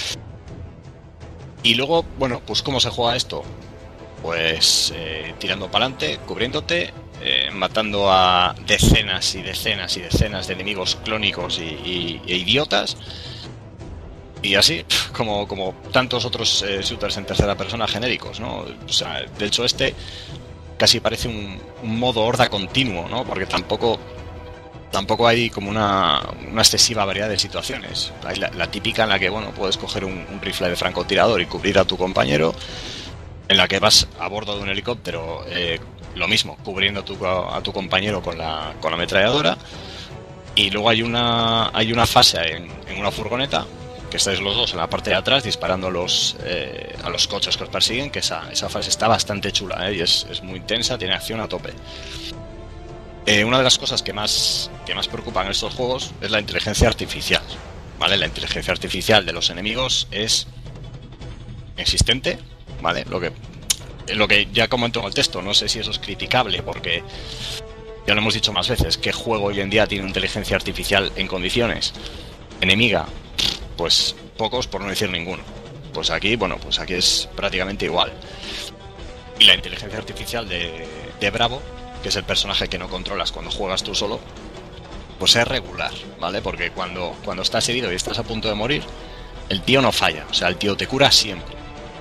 Y luego, bueno, pues ¿cómo se juega esto? Pues tirando para adelante, cubriéndote, matando a decenas y decenas y decenas de enemigos clónicos e idiotas. Y así, como tantos otros shooters en tercera persona genéricos, ¿no? O sea, de hecho casi parece un modo horda continuo, ¿no? Porque tampoco hay como una excesiva variedad de situaciones. Hay la típica en la que, bueno, puedes coger un rifle de francotirador y cubrir a tu compañero, en la que vas a bordo de un helicóptero, lo mismo, cubriendo a tu compañero con la ametralladora. Y luego hay una fase en una furgoneta, que estáis los dos en la parte de atrás disparando a los coches que os persiguen, que esa fase está bastante chula, y es muy intensa, tiene acción a tope. Una de las cosas que más preocupan en estos juegos es la inteligencia artificial, ¿vale? La inteligencia artificial de los enemigos es existente, ¿vale? Lo que ya comento en el texto, no sé si eso es criticable, porque ya lo hemos dicho más veces, ¿qué juego hoy en día tiene inteligencia artificial en condiciones? Enemiga, pues pocos, por no decir ninguno. Pues aquí es prácticamente igual. Y la inteligencia artificial de Bravo, que es el personaje que no controlas cuando juegas tú solo, pues es regular, ¿vale? Porque cuando estás herido y estás a punto de morir, el tío no falla, o sea, el tío te cura siempre.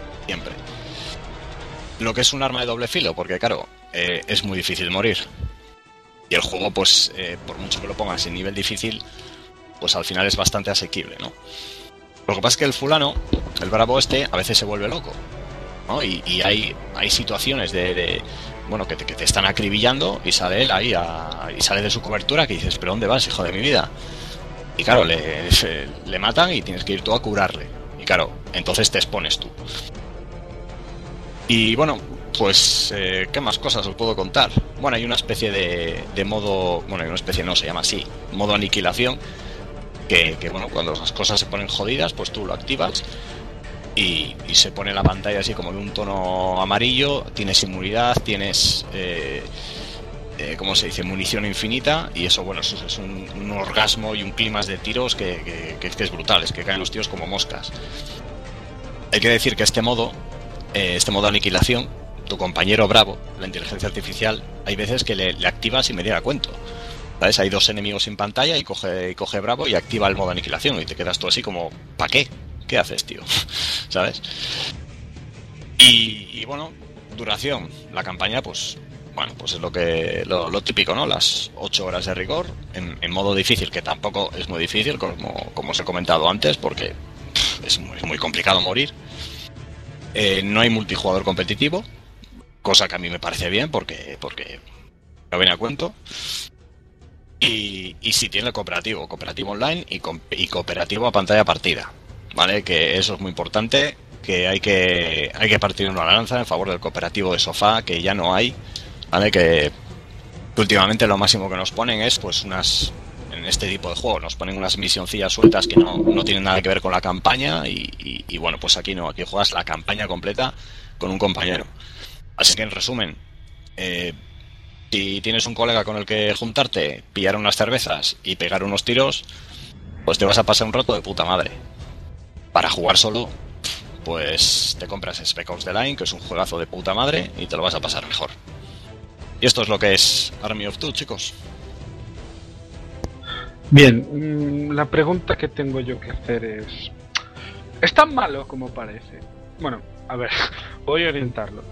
Lo que es un arma de doble filo, porque claro, es muy difícil morir. Y el juego, pues, por mucho que lo pongas en nivel difícil, pues al final es bastante asequible, ¿no? Lo que pasa es que el Bravo a veces se vuelve loco, ¿no? Y hay situaciones bueno, que te están acribillando y sale él ahí y sale de su cobertura, que dices, ¿pero dónde vas, hijo de mi vida? Y claro, le matan y tienes que ir tú a curarle. Y claro, entonces te expones tú. Y bueno, pues, ¿qué más cosas os puedo contar? Bueno, hay una especie de modo... Bueno, hay una especie, no, se llama así, modo aniquilación, que bueno, cuando las cosas se ponen jodidas, pues tú lo activas y se pone la pantalla así como de un tono amarillo, tienes inmunidad, tienes... ¿cómo se dice? Munición infinita, y eso, bueno, eso es un orgasmo y un clima de tiros que es brutal, es que caen los tíos como moscas. Hay que decir que este modo aniquilación, tu compañero Bravo, la inteligencia artificial, hay veces que le activas y me diera cuento, ¿sabes? Hay dos enemigos en pantalla y coge Bravo y activa el modo aniquilación y te quedas tú así como, ¿para qué? ¿Qué haces, tío? ¿Sabes? Y bueno, duración, la campaña, pues bueno, pues es lo típico, ¿no? Las 8 horas de rigor en modo difícil, que tampoco es muy difícil, como os he comentado antes, porque es muy complicado morir. No hay multijugador competitivo, cosa que a mí me parece bien, porque no viene a cuento. Y sí tiene cooperativo online y cooperativo a pantalla partida, ¿vale? Que eso es muy importante, que hay que partir una lanza en favor del cooperativo de sofá, que ya no hay, ¿vale? Que últimamente lo máximo que nos ponen es, pues, en este tipo de juego nos ponen unas misioncillas sueltas que no tienen nada que ver con la campaña y bueno, pues aquí no, aquí juegas la campaña completa con un compañero. Así que, en resumen, si tienes un colega con el que juntarte, pillar unas cervezas y pegar unos tiros, pues te vas a pasar un rato de puta madre. Para jugar solo, pues te compras Spec Ops The Line, que es un juegazo de puta madre, y te lo vas a pasar mejor. Y esto es lo que es Army of Two, chicos. Bien, la pregunta que tengo yo que hacer ¿es tan malo como parece? Bueno, a ver, voy a orientarlo.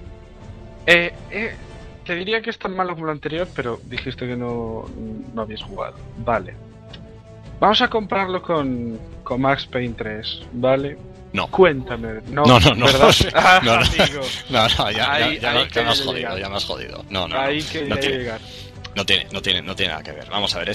Te diría que es tan malo como lo anterior, pero dijiste que no habías jugado. Vale. Vamos a compararlo con Max Payne 3, ¿vale? No. Cuéntame. No, ¿verdad? No, ya me has jodido. No. Ahí quería llegar. No tiene nada que ver. Vamos a ver,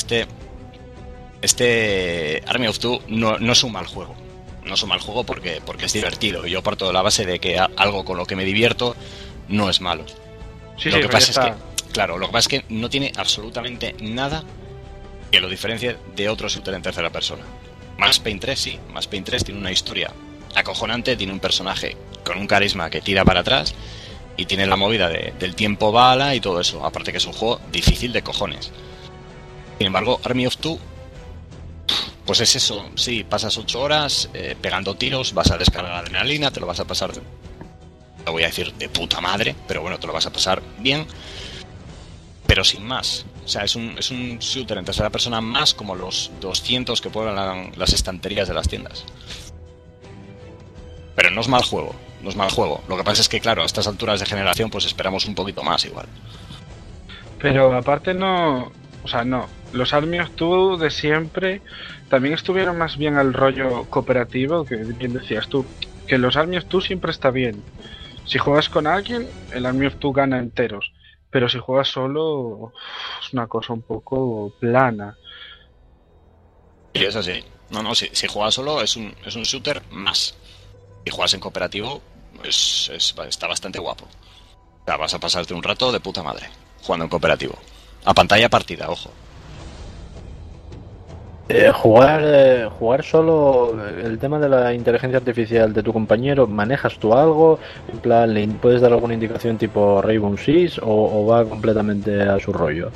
este Army of Two no es un mal juego. No es un mal juego porque es divertido. Yo parto de la base de que algo con lo que me divierto no es malo. Lo que pasa es que no tiene absolutamente nada que lo diferencie de otro shooter en tercera persona. Max Payne 3 sí, Max Payne 3 tiene una historia acojonante, tiene un personaje con un carisma que tira para atrás y tiene la movida del tiempo bala y todo eso, aparte que es un juego difícil de cojones. Sin embargo, Army of Two, pues es eso, sí, pasas 8 horas pegando tiros, vas a descargar adrenalina, te lo vas a pasar, lo voy a decir de puta madre, pero bueno, te lo vas a pasar bien. pero sin más. O sea, es un shooter en tercera persona más como los 200 que pueblan las estanterías de las tiendas. Pero no es mal juego, no es mal juego. Lo que pasa es que, claro, a estas alturas de generación pues esperamos un poquito más igual. Pero aparte no... O sea, no. Los Army of Two de siempre también estuvieron más bien al rollo cooperativo, que bien decías tú. Que los Army of Two siempre está bien. Si juegas con alguien, el Army of Two gana enteros. Pero si juegas solo, es una cosa un poco plana. Y es así. No, si juegas solo es un shooter más. Si juegas en cooperativo, está bastante guapo. O sea, vas a pasarte un rato de puta madre jugando en cooperativo. A pantalla partida, ojo. Jugar solo, el tema de la inteligencia artificial de tu compañero, ¿manejas tú algo? En plan, ¿le puedes dar alguna indicación tipo Rainbow Six o va completamente a su rollo?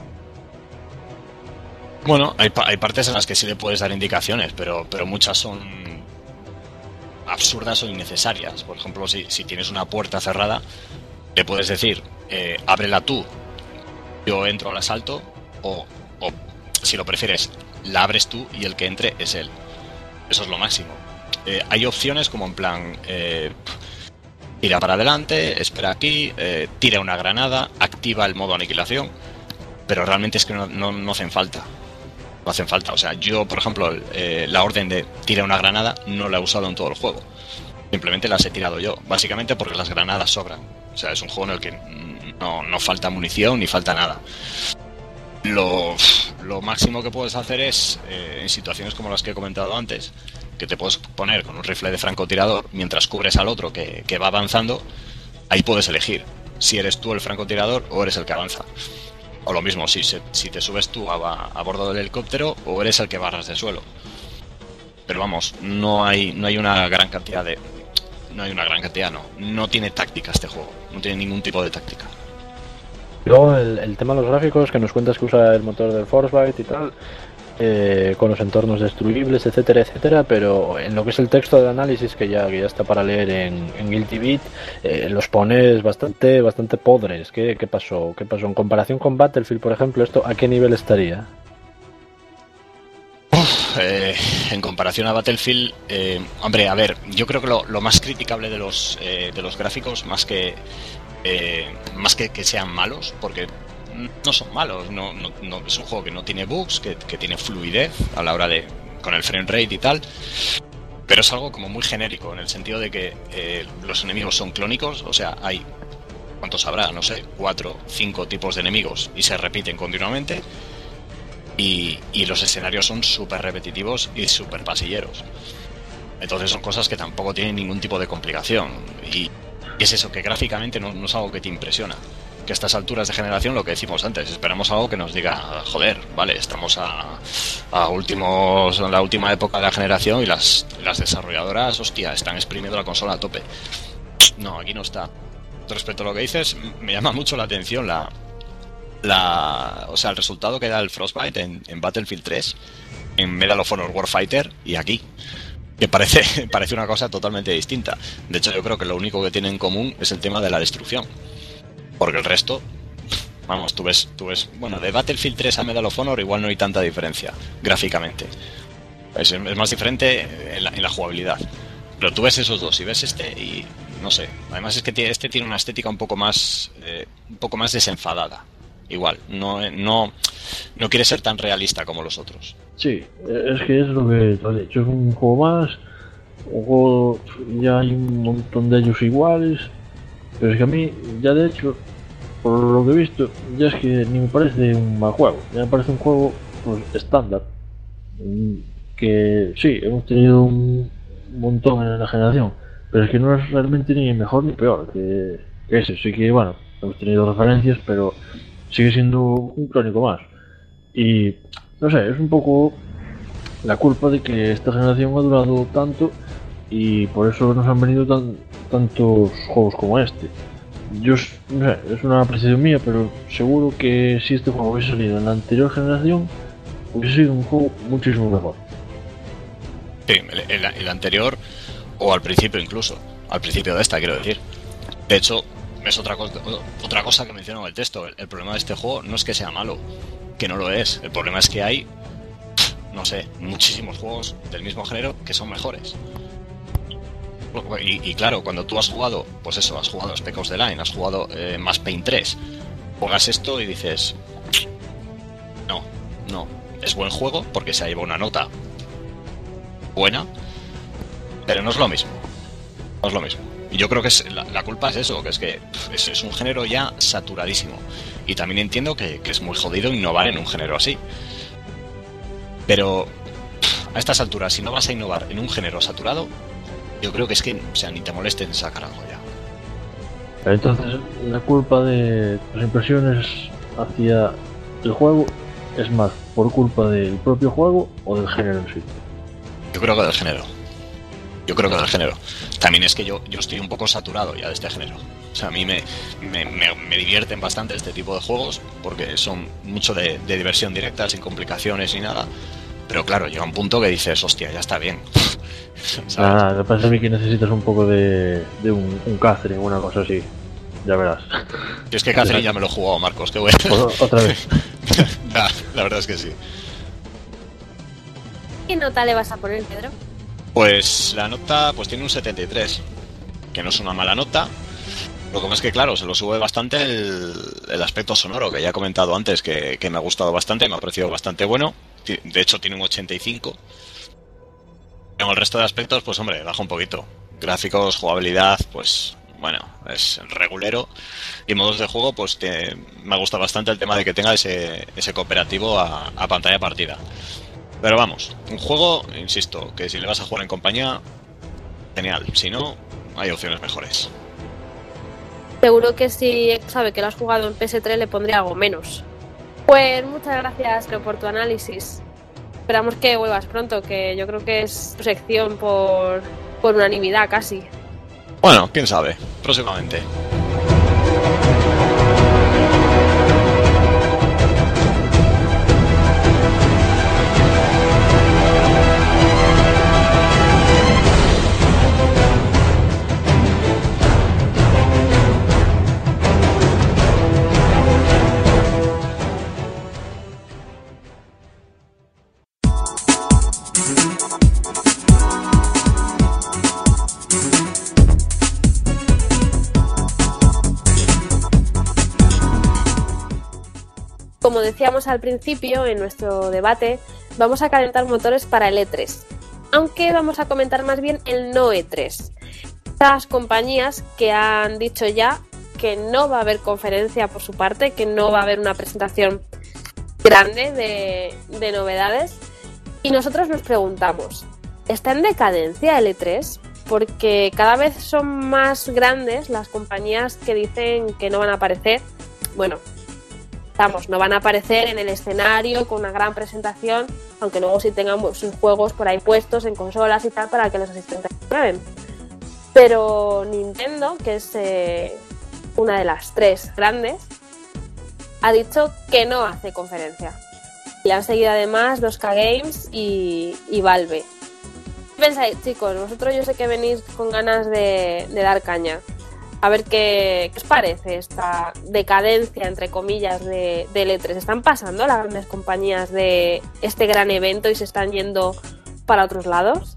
Bueno, hay partes en las que sí le puedes dar indicaciones, pero muchas son absurdas o innecesarias. Por ejemplo, si tienes una puerta cerrada, le puedes decir, ábrela tú, yo entro al asalto, o si lo prefieres, la abres tú y el que entre es él. Eso es lo máximo. Hay opciones como en plan, tira para adelante, espera aquí, tira una granada, activa el modo aniquilación, pero realmente es que no hacen falta. No hacen falta. O sea, yo, por ejemplo, la orden de tira una granada no la he usado en todo el juego. Simplemente las he tirado yo, básicamente porque las granadas sobran. O sea, es un juego en el que no falta munición ni falta nada. Lo máximo que puedes hacer es, en situaciones como las que he comentado antes, que te puedes poner con un rifle de francotirador mientras cubres al otro que va avanzando, ahí puedes elegir si eres tú el francotirador o eres el que avanza. O lo mismo, si te subes tú a bordo del helicóptero o eres el que barras de suelo. Pero vamos, no hay una gran cantidad de... No tiene táctica este juego, no tiene ningún tipo de táctica. Luego el tema de los gráficos, que nos cuentas que usa el motor del Frostbite y tal, con los entornos destruibles, etcétera, etcétera, pero en lo que es el texto de análisis que ya está para leer en Guilty Beat, los pones bastante podres. ¿Qué pasó? En comparación con Battlefield, por ejemplo, ¿esto a qué nivel estaría? En comparación a Battlefield, hombre, a ver, yo creo que lo más criticable de los gráficos, más que sean malos, porque no son malos, no es un juego que no tiene bugs, que tiene fluidez a la hora de con el frame rate y tal, pero es algo como muy genérico en el sentido de que los enemigos son clónicos, o sea, hay, ¿cuántos habrá? No sé, 4, 5 tipos de enemigos y se repiten continuamente, y los escenarios son súper repetitivos y súper pasilleros. Entonces son cosas que tampoco tienen ningún tipo de complicación, y es eso, que gráficamente no es algo que te impresiona. Que a estas alturas de generación, lo que decimos antes, esperamos algo que nos diga, joder, vale, estamos a la última época de la generación y las desarrolladoras, hostia, están exprimiendo la consola a tope. No, aquí no está. Respecto a lo que dices, me llama mucho la atención o sea, el resultado que da el Frostbite en Battlefield 3, en Medal of Honor Warfighter y aquí, que parece una cosa totalmente distinta. De hecho, yo creo que lo único que tienen en común es el tema de la destrucción, porque el resto, vamos, tú ves, bueno, de Battlefield 3 a Medal of Honor igual no hay tanta diferencia gráficamente, es más diferente en la jugabilidad, pero tú ves esos dos y ves este y no sé, además es que este tiene una estética un poco más desenfadada. Igual, no quiere ser tan realista como los otros. Sí, es que es lo que te has dicho, es un juego más, un juego, ya hay un montón de ellos iguales, pero es que a mí, ya de hecho, por lo que he visto, ya es que ni me parece un mal juego, ya me parece un juego pues estándar, que sí, hemos tenido un montón en la generación, pero es que no es realmente ni mejor ni peor que ese, sí que bueno, hemos tenido referencias, pero sigue siendo un crónico más. Y no sé, es un poco la culpa de que esta generación ha durado tanto y por eso nos han venido tantos juegos como este. Yo no sé, es una apreciación mía, pero seguro que si este juego hubiese salido en la anterior generación, hubiese sido un juego muchísimo mejor. Sí, el anterior, o al principio incluso, al principio de esta, quiero decir. De hecho, es otra cosa que menciono en el texto. El problema de este juego no es que sea malo, que no lo es. El problema es que hay, no sé, muchísimos juegos del mismo género que son mejores. Y claro, cuando tú has jugado, pues eso, has jugado Spec Ops The Line, has jugado Max Payne 3, juegas esto y dices, no, es buen juego porque se ha llevado una nota buena, pero no es lo mismo. No es lo mismo. Y yo creo que la culpa es eso, que es un género ya saturadísimo. Y también entiendo que es muy jodido innovar en un género así. Pero a estas alturas, si no vas a innovar en un género saturado, yo creo que es que, o sea, ni te molesten en sacar algo ya. Entonces, la culpa de las impresiones hacia el juego es más por culpa del propio juego o del género en sí. Yo creo que del género. También es que yo estoy un poco saturado ya de este género. O sea, a mí me divierten bastante este tipo de juegos porque son mucho de diversión directa, sin complicaciones ni nada. Pero claro, llega un punto que dices, hostia, ya está bien. Me parece a mí que necesitas un poco de un Catherine, una cosa así. Ya verás. Si es que Catherine ya me lo he jugado, Marcos, qué bueno. Otra vez. La verdad es que sí. ¿Qué nota le vas a poner, Pedro? Pues la nota pues tiene un 73, que no es una mala nota. Lo que más es que, claro, se lo sube bastante el aspecto sonoro, que ya he comentado antes, que me ha gustado bastante, me ha parecido bastante bueno. De hecho, tiene un 85. En el resto de aspectos, pues hombre, baja un poquito. Gráficos, jugabilidad, pues bueno, es regulero. Y modos de juego, pues me gusta bastante el tema de que tenga ese cooperativo a pantalla partida. Pero vamos, un juego, insisto, que si le vas a jugar en compañía, genial. Si no, hay opciones mejores. Seguro que si sabe que lo has jugado en PS3 le pondría algo menos. Pues muchas gracias, Leo, por tu análisis. Esperamos que vuelvas pronto, que yo creo que es tu sección por unanimidad casi. Bueno, quién sabe, próximamente. Como decíamos al principio en nuestro debate, vamos a calentar motores para el E3, aunque vamos a comentar más bien el no E3. Estas compañías que han dicho ya que no va a haber conferencia por su parte, que no va a haber una presentación grande de novedades, y nosotros nos preguntamos, ¿está en decadencia el E3? Porque cada vez son más grandes las compañías que dicen que no van a aparecer. Bueno, no van a aparecer en el escenario con una gran presentación, aunque luego sí tengan sus juegos por ahí puestos en consolas y tal para que los asistentes prueben. Pero Nintendo, que es una de las tres grandes, ha dicho que no hace conferencia. Y han seguido además 2K Games y Valve. ¿Qué pensáis, chicos? Vosotros yo sé que venís con ganas de dar caña. A ver qué os parece esta decadencia, entre comillas, de E3. ¿Están pasando las grandes compañías de este gran evento y se están yendo para otros lados?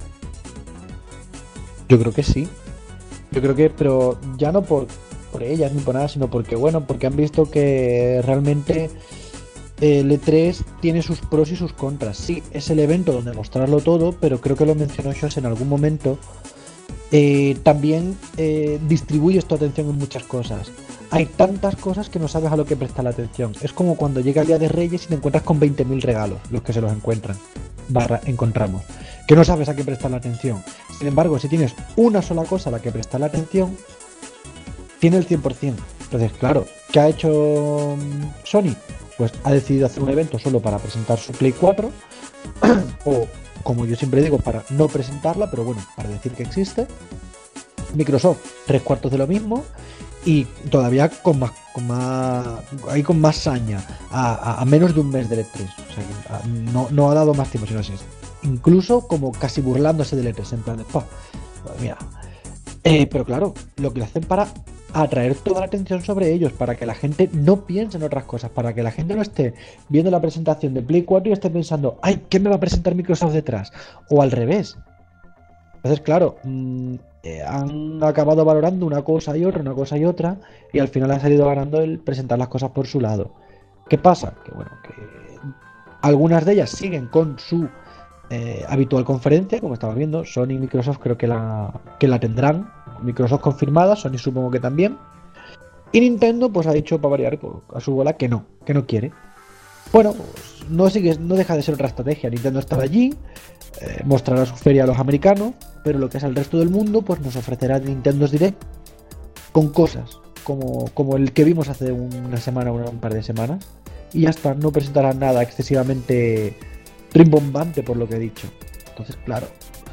Yo creo que sí. Yo creo que, pero ya no por ellas ni por nada, sino porque, bueno, porque han visto que realmente el E3 tiene sus pros y sus contras. Sí, es el evento donde mostrarlo todo, pero creo que lo mencionó Shosh en algún momento. También distribuyes tu atención en muchas cosas. Hay tantas cosas que no sabes a lo que prestar la atención. Es como cuando llega el Día de Reyes y te encuentras con 20.000 regalos, los que se los encontramos, que no sabes a qué prestar la atención. Sin embargo, si tienes una sola cosa a la que prestar la atención, tiene el 100%. Entonces, claro, ¿qué ha hecho Sony? Pues ha decidido hacer un evento solo para presentar su Play 4 o, como yo siempre digo, para no presentarla, pero bueno, para decir que existe. Microsoft, 3/4 de lo mismo, y todavía con más saña, a menos de un mes del E3. O sea, no ha dado más tiempo, sino así. Incluso como casi burlándose del E3, en plan de, mira. Pero claro, lo que lo hacen para a atraer toda la atención sobre ellos, para que la gente no piense en otras cosas, para que la gente no esté viendo la presentación de Play 4 y esté pensando, ¡ay, qué me va a presentar Microsoft detrás! O al revés. Entonces, claro, han acabado valorando una cosa y otra, y al final ha salido ganando el presentar las cosas por su lado. ¿Qué pasa? Que bueno, que algunas de ellas siguen con su habitual conferencia, como estamos viendo. Sony y Microsoft creo que la tendrán. Microsoft confirmada, Sony supongo que también. Y Nintendo pues ha dicho, para variar, a su bola que no quiere. Bueno, pues no deja de ser otra estrategia. Nintendo estará allí, mostrará su feria a los americanos, pero lo que es al resto del mundo pues nos ofrecerá Nintendo Direct con cosas como el que vimos hace un par de semanas, y ya está, no presentará nada excesivamente rimbombante por lo que he dicho. Entonces, claro,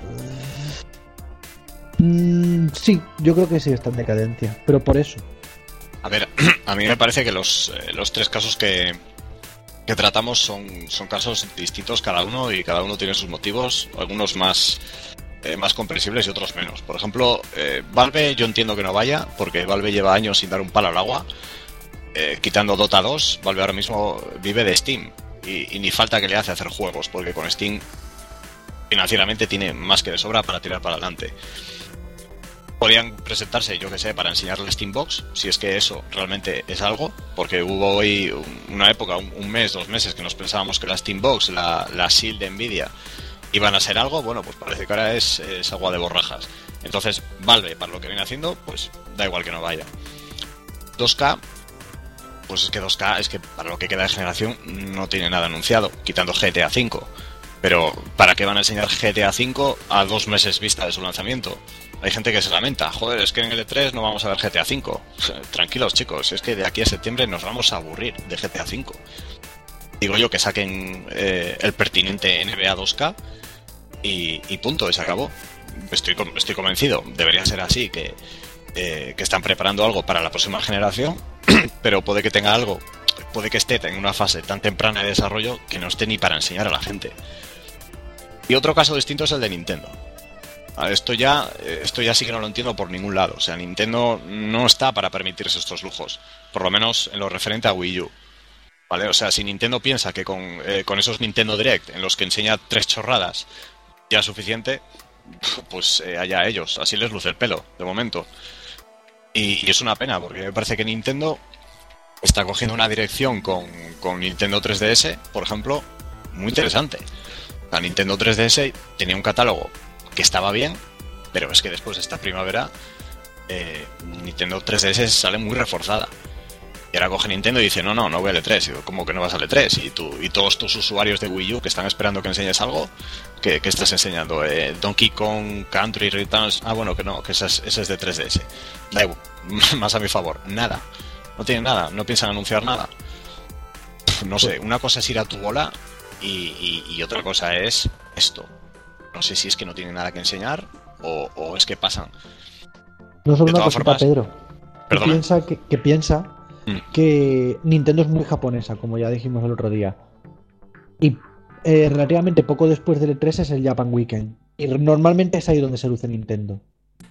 sí, yo creo que sí está en decadencia, pero por eso. A ver, a mí me parece que los tres casos que tratamos son casos distintos cada uno, y cada uno tiene sus motivos, algunos más comprensibles y otros menos. Por ejemplo, Valve yo entiendo que no vaya, porque Valve lleva años sin dar un palo al agua. Quitando Dota 2, Valve ahora mismo vive de Steam, y ni falta que le hace hacer juegos, porque con Steam financieramente tiene más que de sobra para tirar para adelante. Podrían presentarse, yo que sé, para enseñar el Steambox, si es que eso realmente es algo, porque hubo hoy una época, un mes, 2 meses, que nos pensábamos que la Steambox, la Shield de Nvidia, iban a ser algo. Bueno, pues parece que ahora es agua de borrajas. Entonces, Valve, para lo que viene haciendo, pues da igual que no vaya. 2K, pues es que 2K, es que para lo que queda de generación no tiene nada anunciado, quitando GTA V. Pero, ¿para qué van a enseñar GTA V a 2 meses vista de su lanzamiento? Hay gente que se lamenta, joder, es que en el E3 no vamos a ver GTA V. Tranquilos, chicos, es que de aquí a septiembre nos vamos a aburrir de GTA V. Digo yo que saquen el pertinente NBA 2K y punto, y se acabó. Estoy convencido, debería ser así, que están preparando algo para la próxima generación, pero puede que tenga algo, puede que esté en una fase tan temprana de desarrollo que no esté ni para enseñar a la gente. Y otro caso distinto es el de Nintendo. Esto ya sí que no lo entiendo por ningún lado. O sea, Nintendo no está para permitirse estos lujos, por lo menos en lo referente a Wii U. ¿Vale? O sea, si Nintendo piensa que con esos Nintendo Direct, en los que enseña 3 chorradas, ya es suficiente, pues allá ellos. Así les luce el pelo, de momento. Y es una pena, porque me parece que Nintendo está cogiendo una dirección con Nintendo 3DS, por ejemplo, muy interesante. La Nintendo 3DS tenía un catálogo que estaba bien, pero es que después de esta primavera Nintendo 3DS sale muy reforzada. Y ahora coge Nintendo y dice, no voy al E3. Y digo, ¿cómo que no vas al E3? Y todos tus usuarios de Wii U que están esperando que enseñes algo, ¿qué estás enseñando? Donkey Kong Country Returns. Ah, bueno, que no, que ese es de 3DS. Da igual, más a mi favor, nada. No tienen nada, no piensan anunciar nada. No sé, una cosa es ir a tu bola y otra cosa es esto. No sé si es que no tienen nada que enseñar o es que pasan. No solo una cosita, Pedro. Perdona. Piensa que Nintendo es muy japonesa, como ya dijimos el otro día. Y relativamente poco después del E3 es el Japan Weekend. Y normalmente es ahí donde se luce Nintendo.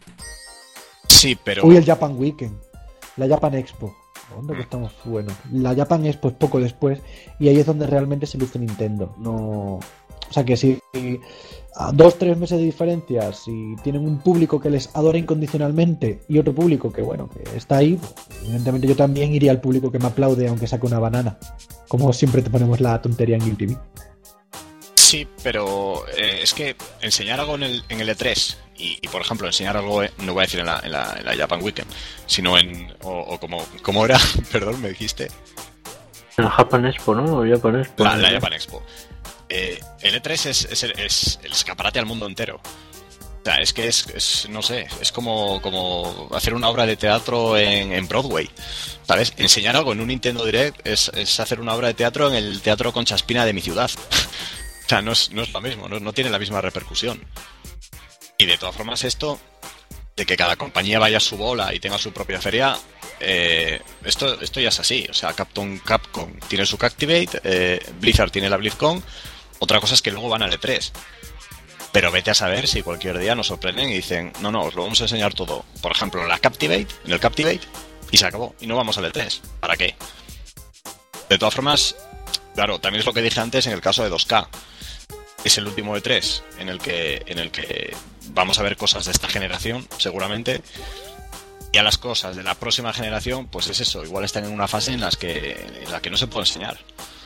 Sí, pero... Uy, el Japan Weekend. La Japan Expo. ¿Dónde que estamos? Bueno, la Japan Expo es poco después. Y ahí es donde realmente se luce Nintendo. No... O sea que si a 2-3 meses de diferencia, si tienen un público que les adora incondicionalmente y otro público que, bueno, que está ahí, pues, evidentemente yo también iría al público que me aplaude aunque saque una banana. Como siempre te ponemos la tontería en YouTube. Sí, pero es que enseñar algo en el E3 y por ejemplo, enseñar algo, no voy a decir en la Japan Weekend, sino en... o como era, perdón, me dijiste. La Japan Expo, ¿no? Japan Expo. La Japan Expo. El E3 es el escaparate al mundo entero. O sea, es que es no sé, es como hacer una obra de teatro en Broadway, ¿sabes? Enseñar algo en un Nintendo Direct es hacer una obra de teatro en el Teatro Concha Espina de mi ciudad. O sea, no es lo mismo, no tiene la misma repercusión. Y de todas formas esto, de que cada compañía vaya a su bola y tenga su propia feria, esto ya es así. O sea, Capcom tiene su Captivate, Blizzard tiene la BlizzCon. Otra cosa es que luego van al E3. Pero vete a saber si cualquier día nos sorprenden y dicen, no, os lo vamos a enseñar todo. Por ejemplo, en el Captivate, y se acabó. Y no vamos al E3. ¿Para qué? De todas formas, claro, también es lo que dije antes en el caso de 2K. Es el último E3 en el que vamos a ver cosas de esta generación, seguramente. Y a las cosas de la próxima generación, pues es eso. Igual están en una fase en la que no se puede enseñar.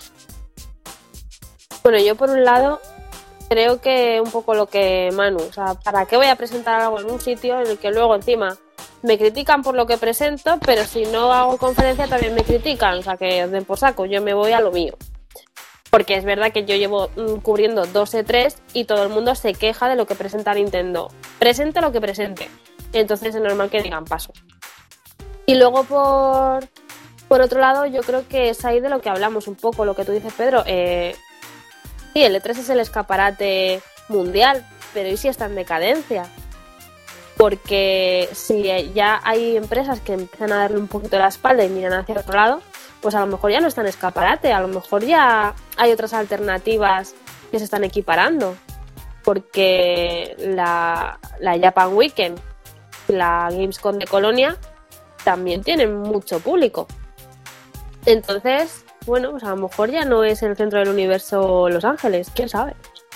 Bueno, yo por un lado creo que un poco lo que Manu, o sea, ¿para qué voy a presentar algo en un sitio en el que luego encima me critican por lo que presento, pero si no hago conferencia también me critican? O sea, que den por saco, yo me voy a lo mío. Porque es verdad que yo llevo cubriendo 2 E3 y todo el mundo se queja de lo que presenta Nintendo. Presente lo que presente. Entonces es normal que digan paso. Y luego por otro lado, yo creo que es ahí de lo que hablamos un poco, lo que tú dices, Pedro. Sí, el E3 es el escaparate mundial, pero ¿y si está en decadencia? Porque si ya hay empresas que empiezan a darle un poquito la espalda y miran hacia otro lado, pues a lo mejor ya no está en escaparate, a lo mejor ya hay otras alternativas que se están equiparando. Porque la Japan Weekend, la Gamescom de Colonia, también tienen mucho público. Entonces, bueno, pues a lo mejor ya no es el centro del universo Los Ángeles, quién sabe.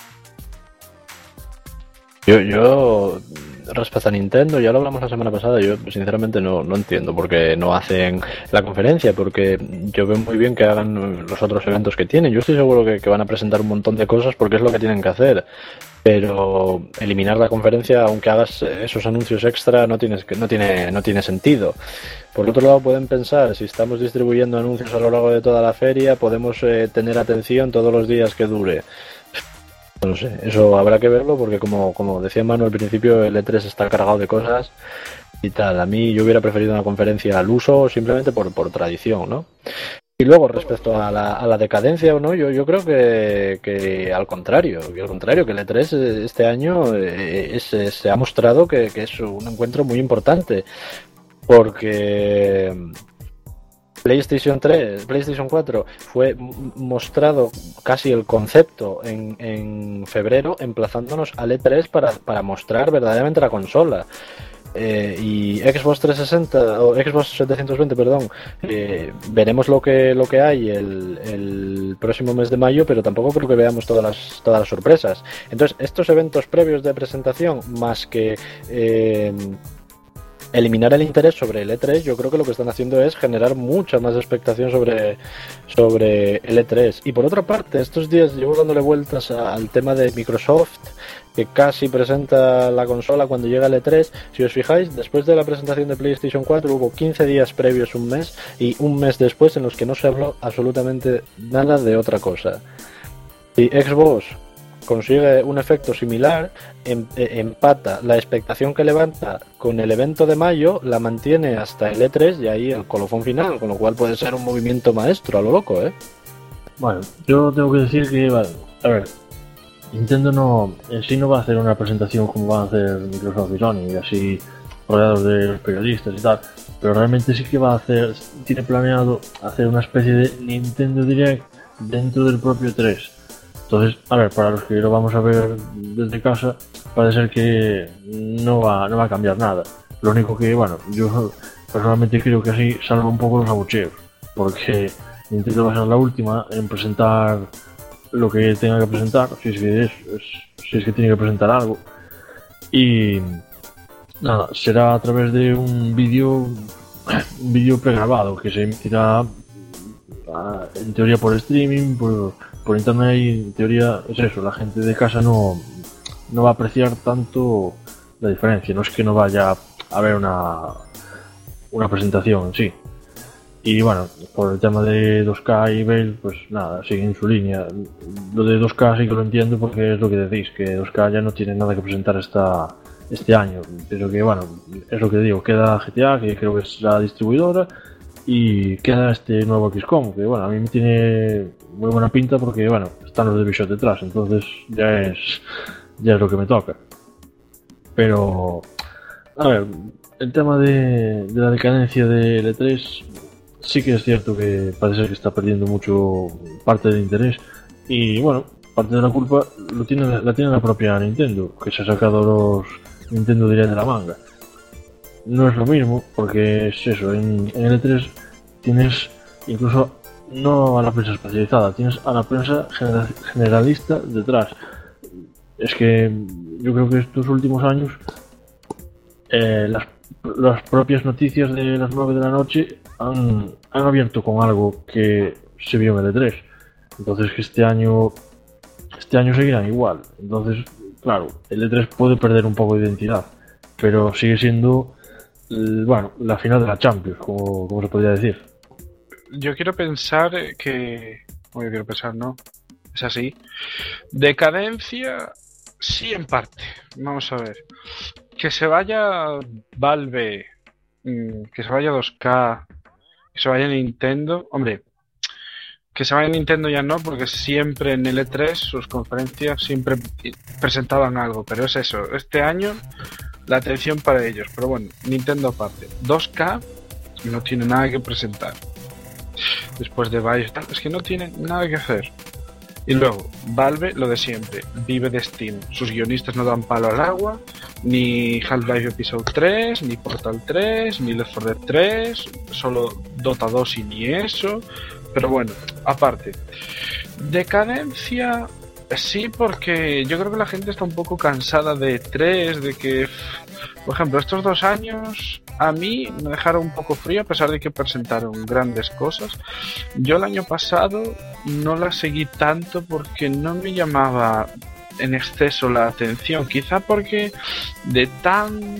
Yo respecto a Nintendo, ya lo hablamos la semana pasada, yo sinceramente no entiendo por qué no hacen la conferencia, porque yo veo muy bien que hagan los otros eventos que tienen. Yo estoy seguro que van a presentar un montón de cosas porque es lo que tienen que hacer. Pero eliminar la conferencia, aunque hagas esos anuncios extra, no tiene sentido. Por otro lado, pueden pensar, si estamos distribuyendo anuncios a lo largo de toda la feria, podemos tener atención todos los días que dure. No sé, eso habrá que verlo porque como decía Manu al principio, el E3 está cargado de cosas y tal. A mí yo hubiera preferido una conferencia al uso simplemente por tradición, ¿no? Y luego, respecto a la decadencia o no, yo creo que al contrario, que el E3 este año se ha mostrado que es un encuentro muy importante, porque PlayStation 4 fue mostrado casi el concepto en febrero, emplazándonos al E3 para mostrar verdaderamente la consola. Y Xbox 360 o Xbox 720, perdón, veremos lo que hay el próximo mes de mayo, pero tampoco creo que veamos todas las sorpresas. Entonces, estos eventos previos de presentación, más que eliminar el interés sobre el E3, yo creo que lo que están haciendo es generar mucha más expectación sobre el E3. Y por otra parte, estos días llevo dándole vueltas al tema de Microsoft, que casi presenta la consola cuando llega el E3. Si os fijáis, después de la presentación de PlayStation 4 hubo 15 días previos, un mes, y un mes después en los que no se habló absolutamente nada de otra cosa. Y Xbox consigue un efecto similar, empata la expectación que levanta con el evento de mayo, la mantiene hasta el E3 y ahí el colofón final, con lo cual puede ser un movimiento maestro a lo loco, ¿eh? Bueno, yo tengo que decir que, vale, a ver, Nintendo en sí no va a hacer una presentación como van a hacer Microsoft y Sony, y así rodeados de los periodistas y tal, pero realmente sí que tiene planeado hacer una especie de Nintendo Direct dentro del propio 3. Entonces, a ver, para los que lo vamos a ver desde casa, parece ser que no va a cambiar nada. Lo único que, bueno, yo personalmente creo que así salva un poco los abucheos, porque Nintendo va a ser la última en presentar lo que tenga que presentar, si es que tiene que presentar algo. Y nada, será a través de un vídeo pregrabado que se emitirá en teoría por streaming, por internet, y en teoría es eso, la gente de casa no va a apreciar tanto la diferencia, no es que no vaya a haber una presentación en sí. Y bueno, por el tema de 2K y Bale, pues nada, siguen su línea. Lo de 2K sí que lo entiendo porque es lo que decís, que 2K ya no tiene nada que presentar este año. Pero que bueno, es lo que digo, queda GTA, que creo que es la distribuidora, y queda este nuevo XCOM, que bueno, a mí me tiene muy buena pinta porque bueno, están los de Bioshock detrás, entonces ya es lo que me toca. Pero, a ver, el tema de la decadencia del E3, sí que es cierto que parece ser que está perdiendo mucho parte del interés, y bueno, parte de la culpa la tiene la propia Nintendo, que se ha sacado los Nintendo Direct de la manga. No es lo mismo, porque es eso, en L3 tienes incluso no a la prensa especializada, tienes a la prensa generalista detrás. Es que yo creo que estos últimos años las propias noticias de las 9 de la noche han abierto con algo que se vio en L3. Entonces que este año seguirán igual. Entonces, claro, el E3 puede perder un poco de identidad, pero sigue siendo la final de la Champions, como se podría decir. Yo quiero pensar que... Bueno, yo quiero pensar, no. Es así. Decadencia, sí, en parte. Vamos a ver. Que se vaya Valve, que se vaya 2K, que se vaya Nintendo. Hombre, que se vaya Nintendo ya no, porque siempre en el E3 sus conferencias siempre presentaban algo. Pero es eso. Este año la atención para ellos. Pero bueno, Nintendo aparte. 2K no tiene nada que presentar. Después de varios tal, es que no tienen nada que hacer. Y luego, Valve, lo de siempre, vive de Steam. Sus guionistas no dan palo al agua, ni Half-Life Episode 3, ni Portal 3, ni Left 4 Dead 3, solo Dota 2 y ni eso. Pero bueno, aparte. Decadencia, sí, porque yo creo que la gente está un poco cansada de 3, de que, por ejemplo, estos 2 años a mí me dejaron un poco frío a pesar de que presentaron grandes cosas. Yo el año pasado no la seguí tanto porque no me llamaba en exceso la atención, quizá porque de tan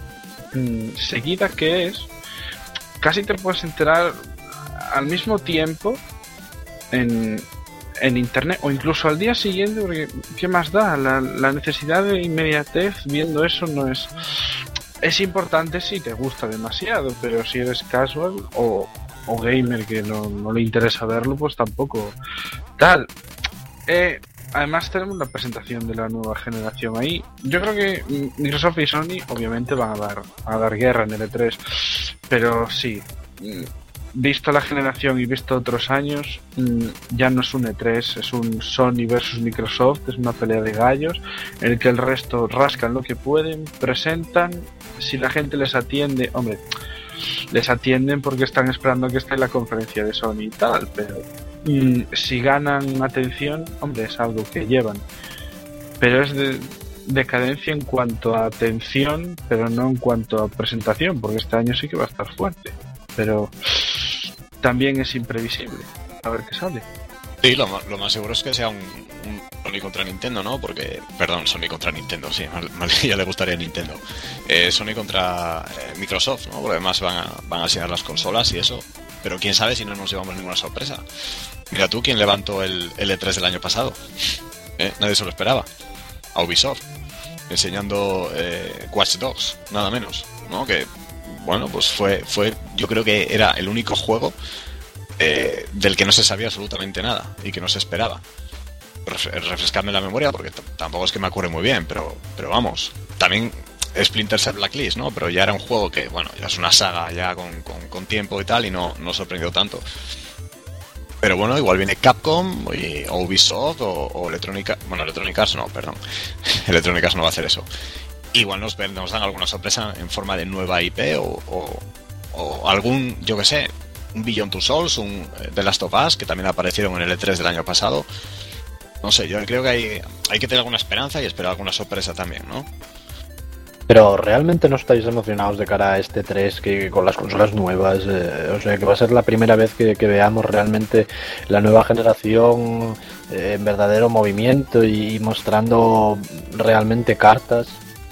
seguida que es, casi te puedes enterar al mismo tiempo en internet o incluso al día siguiente, porque ¿qué más da? La necesidad de inmediatez viendo eso no es... Es importante si te gusta demasiado, pero si eres casual o gamer que no le interesa verlo, pues tampoco tal. Además tenemos la presentación de la nueva generación ahí. Yo creo que Microsoft y Sony obviamente van a dar guerra en el E3, pero sí, visto la generación y visto otros años, ya no es un E3, es un Sony versus Microsoft, es una pelea de gallos en el que el resto rascan lo que pueden, presentan. Si la gente les atiende, hombre, les atienden porque están esperando que esté en la conferencia de Sony y tal, pero si ganan atención, hombre, es algo que llevan. Pero es de decadencia en cuanto a atención, pero no en cuanto a presentación, porque este año sí que va a estar fuerte. Pero también es imprevisible. A ver qué sale. Sí, lo más seguro es que sea un Sony contra Nintendo, ¿no? Porque, perdón, Sony contra Nintendo, sí, ya le gustaría Nintendo. Sony contra Microsoft, ¿no? Porque además van a enseñar las consolas y eso. Pero quién sabe si no nos llevamos ninguna sorpresa. Mira tú quién levantó el E3 del año pasado. Nadie se lo esperaba. A Ubisoft. Enseñando Watch Dogs, nada menos, ¿no? Que, bueno, pues fue yo creo que era el único juego del que no se sabía absolutamente nada y que no se esperaba. Refrescarme la memoria porque tampoco es que me acuerde muy bien, pero vamos, también Splinter Cell Blacklist, ¿no? Pero ya era un juego que, bueno, ya es una saga ya con tiempo y tal y no sorprendió tanto. Pero bueno, igual viene Capcom o Ubisoft o Electronic Arts no, perdón. Electronic Arts no va a hacer eso. Igual nos dan alguna sorpresa en forma de nueva IP o algún, yo que sé, un Beyond Two Souls, un The Last of Us, que también aparecieron en el E3 del año pasado. No sé, yo creo que hay que tener alguna esperanza y esperar alguna sorpresa también, ¿no? Pero ¿realmente no estáis emocionados de cara a este 3 que con las consolas nuevas? O sea, que va a ser la primera vez que veamos realmente la nueva generación en verdadero movimiento y mostrando realmente cartas.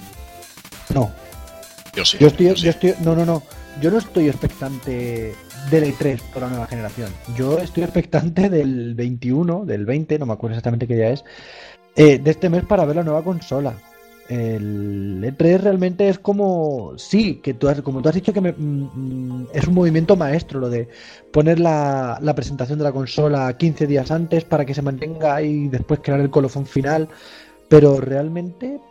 No. Yo sí. No. Yo no estoy expectante del E3 por la nueva generación. Yo estoy expectante del 21, del 20, no me acuerdo exactamente qué día es, de este mes para ver la nueva consola. El E3 realmente es como... Sí, que como tú has dicho que es un movimiento maestro lo de poner la presentación de la consola 15 días antes para que se mantenga y después crear el colofón final. Pero realmente...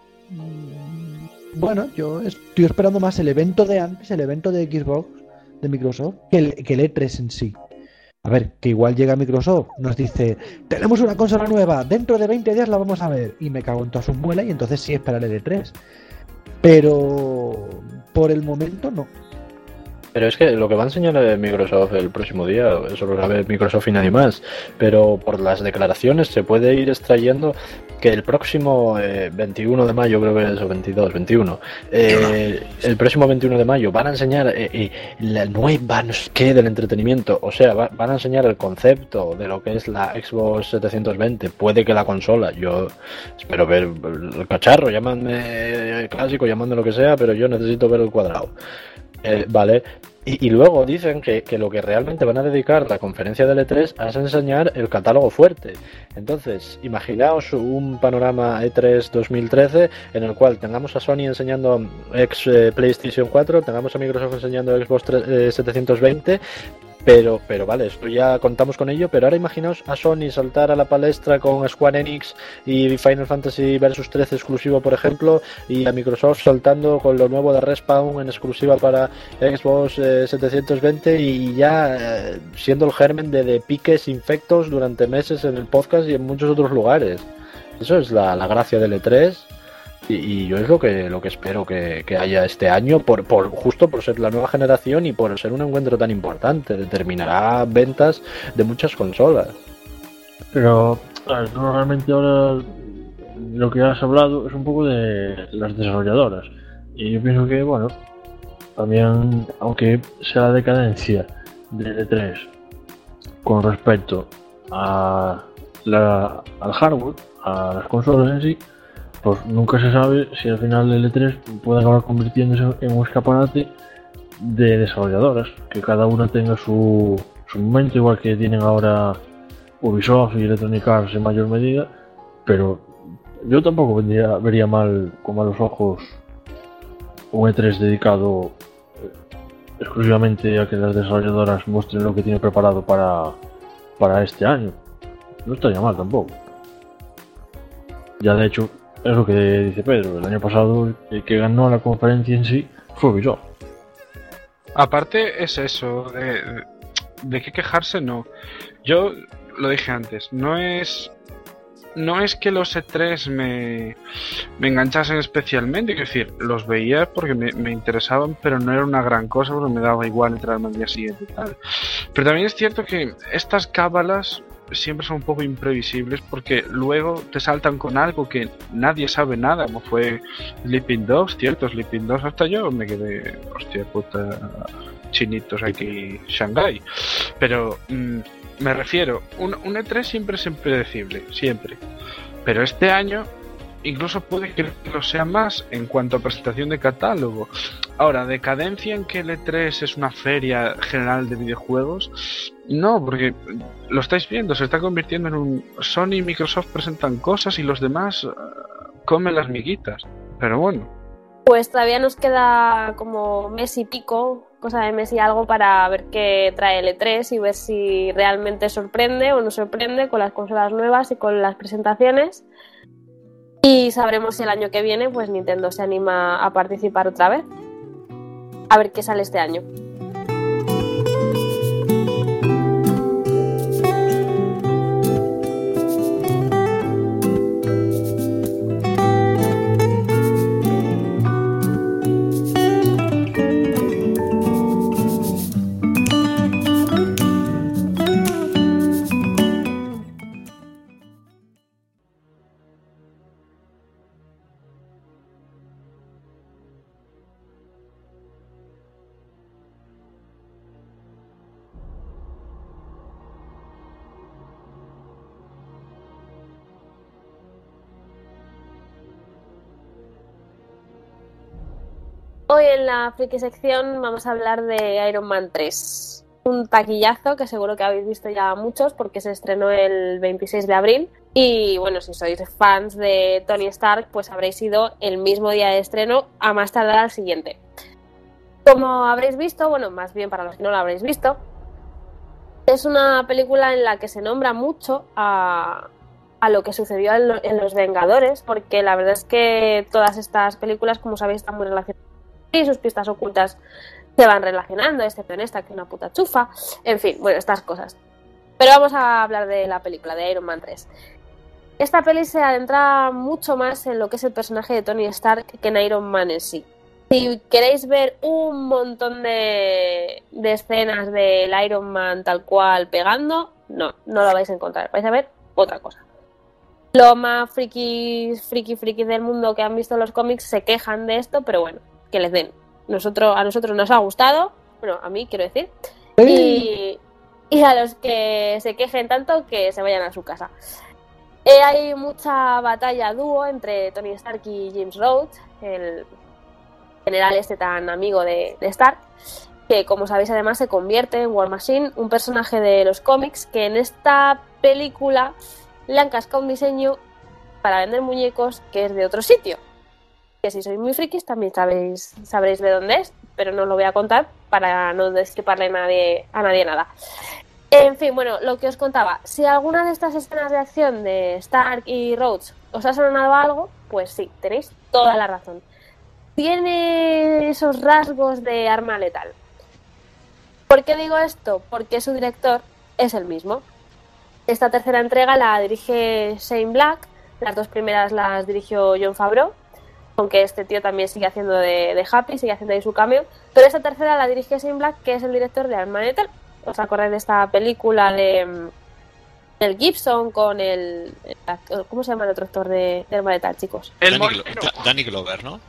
Bueno, yo estoy esperando más el evento de antes, el evento de Xbox, de Microsoft, que el E3 en sí. A ver, que igual llega Microsoft, nos dice, tenemos una consola nueva, dentro de 20 días la vamos a ver, y me cago en todas sus muelas, y entonces sí esperaré de 3. Pero por el momento no. Pero es que lo que va a enseñar Microsoft el próximo día, eso lo sabe Microsoft y nadie más, pero por las declaraciones se puede ir extrayendo que el próximo 21 de mayo, creo que es, o 22, 21, el próximo 21 de mayo van a enseñar la nueva no sé qué del entretenimiento, o sea, van a enseñar el concepto de lo que es la Xbox 720, puede que la consola, yo espero ver el cacharro, llamadme clásico, llamadme lo que sea, pero yo necesito ver el cuadrado. Vale, y luego dicen que lo que realmente van a dedicar la conferencia del E3 es enseñar el catálogo fuerte. Entonces, imaginaos un panorama E3 2013 en el cual tengamos a Sony enseñando PlayStation 4, tengamos a Microsoft enseñando Xbox 720, pero vale, esto ya contamos con ello, pero ahora imaginaos a Sony saltar a la palestra con Square Enix y Final Fantasy Versus 13 exclusivo, por ejemplo, y a Microsoft saltando con lo nuevo de Respawn en exclusiva para Xbox 720 y ya siendo el germen de piques infectos durante meses en el podcast y en muchos otros lugares. Eso es la gracia del E3. Y yo es lo que espero que haya este año, justo por ser la nueva generación y por ser un encuentro tan importante. Determinará ventas de muchas consolas. Pero, a ver, tú realmente ahora lo que has hablado es un poco de las desarrolladoras. Y yo pienso que, bueno, también, aunque sea la decadencia del E3 con respecto al hardware, a las consolas en sí, pues nunca se sabe si al final el E3 puede acabar convirtiéndose en un escaparate de desarrolladoras, que cada una tenga su momento, igual que tienen ahora Ubisoft y Electronic Arts en mayor medida, pero yo tampoco vería mal con malos ojos un E3 dedicado exclusivamente a que las desarrolladoras muestren lo que tiene preparado para este año. No estaría mal tampoco. Ya de hecho, es lo que dice Pedro, el año pasado el que ganó la conferencia en sí fue Ubisoft. Aparte es eso, de qué quejarse no. Yo lo dije antes, no es que los E3 me enganchasen especialmente, es decir, los veía porque me interesaban, pero no era una gran cosa porque me daba igual entrarme al día siguiente y tal. Pero también es cierto que estas cábalas siempre son un poco imprevisibles porque luego te saltan con algo que nadie sabe nada, como fue Sleeping Dogs, cierto, Sleeping Dogs hasta yo me quedé, hostia puta, chinitos aquí, Shanghai. Pero me refiero, un E3 siempre es impredecible, siempre. Pero este año incluso puede que lo sea más en cuanto a presentación de catálogo. Ahora, decadencia en que el E3 es una feria general de videojuegos, no, porque lo estáis viendo, se está convirtiendo en un Sony y Microsoft presentan cosas y los demás comen las miguitas. Pero bueno. Pues todavía nos queda como mes y pico, cosa de mes y algo, para ver qué trae el E3 y ver si realmente sorprende o no sorprende con las consolas nuevas y con las presentaciones. Y sabremos si el año que viene pues Nintendo se anima a participar otra vez. A ver qué sale este año. Hoy en la friki sección vamos a hablar de Iron Man 3. Un taquillazo que seguro que habéis visto ya muchos porque se estrenó el 26 de abril. Y bueno, si sois fans de Tony Stark, pues habréis ido el mismo día de estreno a más tardar al siguiente. Como habréis visto, bueno, más bien para los que no lo habréis visto, es una película en la que se nombra mucho a lo que sucedió en Los Vengadores, porque la verdad es que todas estas películas, como sabéis, están muy relacionadas y sus pistas ocultas se van relacionando, excepto en esta, que es una puta chufa. En fin, bueno, estas cosas. Pero vamos a hablar de la película, de Iron Man 3. Esta peli se adentra mucho más en lo que es el personaje de Tony Stark que en Iron Man en sí. Si queréis ver un montón de escenas del Iron Man tal cual pegando, no lo vais a encontrar. Vais a ver otra cosa. Los más frikis del mundo que han visto los cómics se quejan de esto, pero bueno, que les den. A nosotros nos ha gustado, bueno, a mí quiero decir, y a los que se quejen tanto, que se vayan a su casa. Hay mucha batalla dúo entre Tony Stark y James Rhodes, el general este tan amigo de Stark, que como sabéis además se convierte en War Machine, un personaje de los cómics que en esta película le han cascado un diseño para vender muñecos que es de otro sitio. Que si sois muy frikis también sabréis de dónde es, pero no os lo voy a contar para no destriparle a nadie nada. En fin, bueno, lo que os contaba, si alguna de estas escenas de acción de Stark y Rhodes os ha sonado algo, pues sí, tenéis toda la razón. Tiene esos rasgos de Arma Letal. ¿Por qué digo esto? Porque su director es el mismo. Esta tercera entrega la dirige Shane Black, las dos primeras las dirigió Jon Favreau, aunque este tío también sigue haciendo de Happy, sigue haciendo ahí su cameo, pero esta tercera la dirige Shane Black, que es el director de Arma Letal. ¿Os acordáis de esta película de Mel Gibson con ¿cómo se llama el otro actor de Arma Letal, chicos? Danny Glover, ¿no?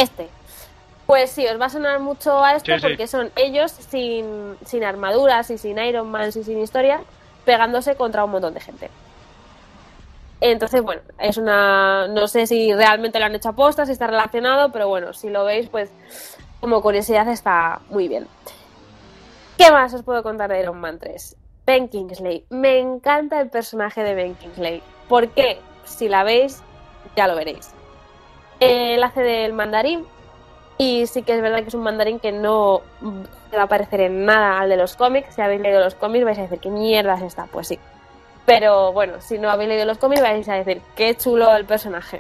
Pues sí, os va a sonar mucho a esto, Sí, sí. porque son ellos sin armaduras y sin Iron Man y sin historia, pegándose contra un montón de gente. Entonces, bueno, es no sé si realmente lo han hecho aposta, si está relacionado, pero bueno, si lo veis, pues como curiosidad está muy bien. ¿Qué más os puedo contar de Iron Man 3? Ben Kingsley. Me encanta el personaje de Ben Kingsley. ¿Por qué? Si la veis, ya lo veréis. Él hace del mandarín, y sí que es verdad que es un mandarín que no se va a parecer en nada al de los cómics. Si habéis leído los cómics vais a decir, ¿qué mierda es esta? Pues sí. Pero bueno, si no habéis leído los cómics vais a decir, qué chulo el personaje.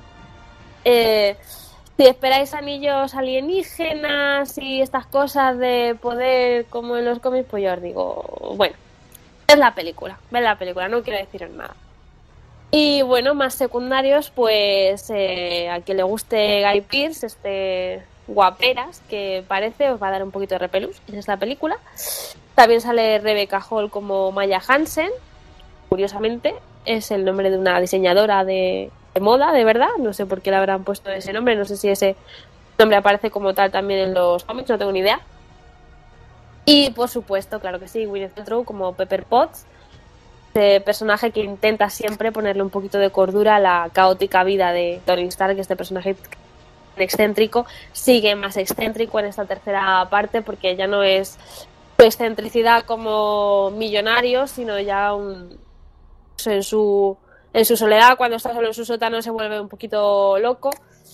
Si esperáis anillos alienígenas y estas cosas de poder como en los cómics, pues yo os digo, bueno, es la película, ven la película, no quiero deciros nada. Y bueno, más secundarios, pues a quien le guste Guy Pearce, guaperas que parece, os va a dar un poquito de repelús en esta película. También sale Rebecca Hall como Maya Hansen, curiosamente, es el nombre de una diseñadora de moda, de verdad, no sé por qué le habrán puesto ese nombre, no sé si ese nombre aparece como tal también en los cómics, no tengo ni idea. Y por supuesto, claro que sí, Gwyneth Paltrow como Pepper Potts, este personaje que intenta siempre ponerle un poquito de cordura a la caótica vida de Tony Stark, que este personaje excéntrico sigue más excéntrico en esta tercera parte, porque ya no es su excentricidad como millonario, sino ya en su soledad, cuando está solo en su sótano, se vuelve un poquito loco.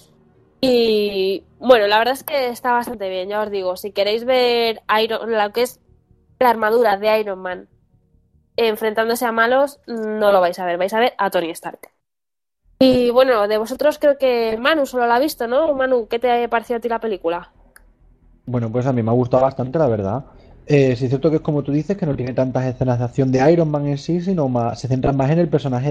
Y bueno, la verdad es que está bastante bien, ya os digo, si queréis ver lo que es la armadura de Iron Man enfrentándose a malos, no lo vais a ver a Tony Stark. Y bueno, de vosotros creo que Manu solo la ha visto, ¿no? Manu, ¿qué te ha parecido a ti la película? Bueno, pues a mí me ha gustado bastante, la verdad. Sí es cierto que es como tú dices, que no tiene tantas escenas de acción de Iron Man en sí, sino se centra más en el personaje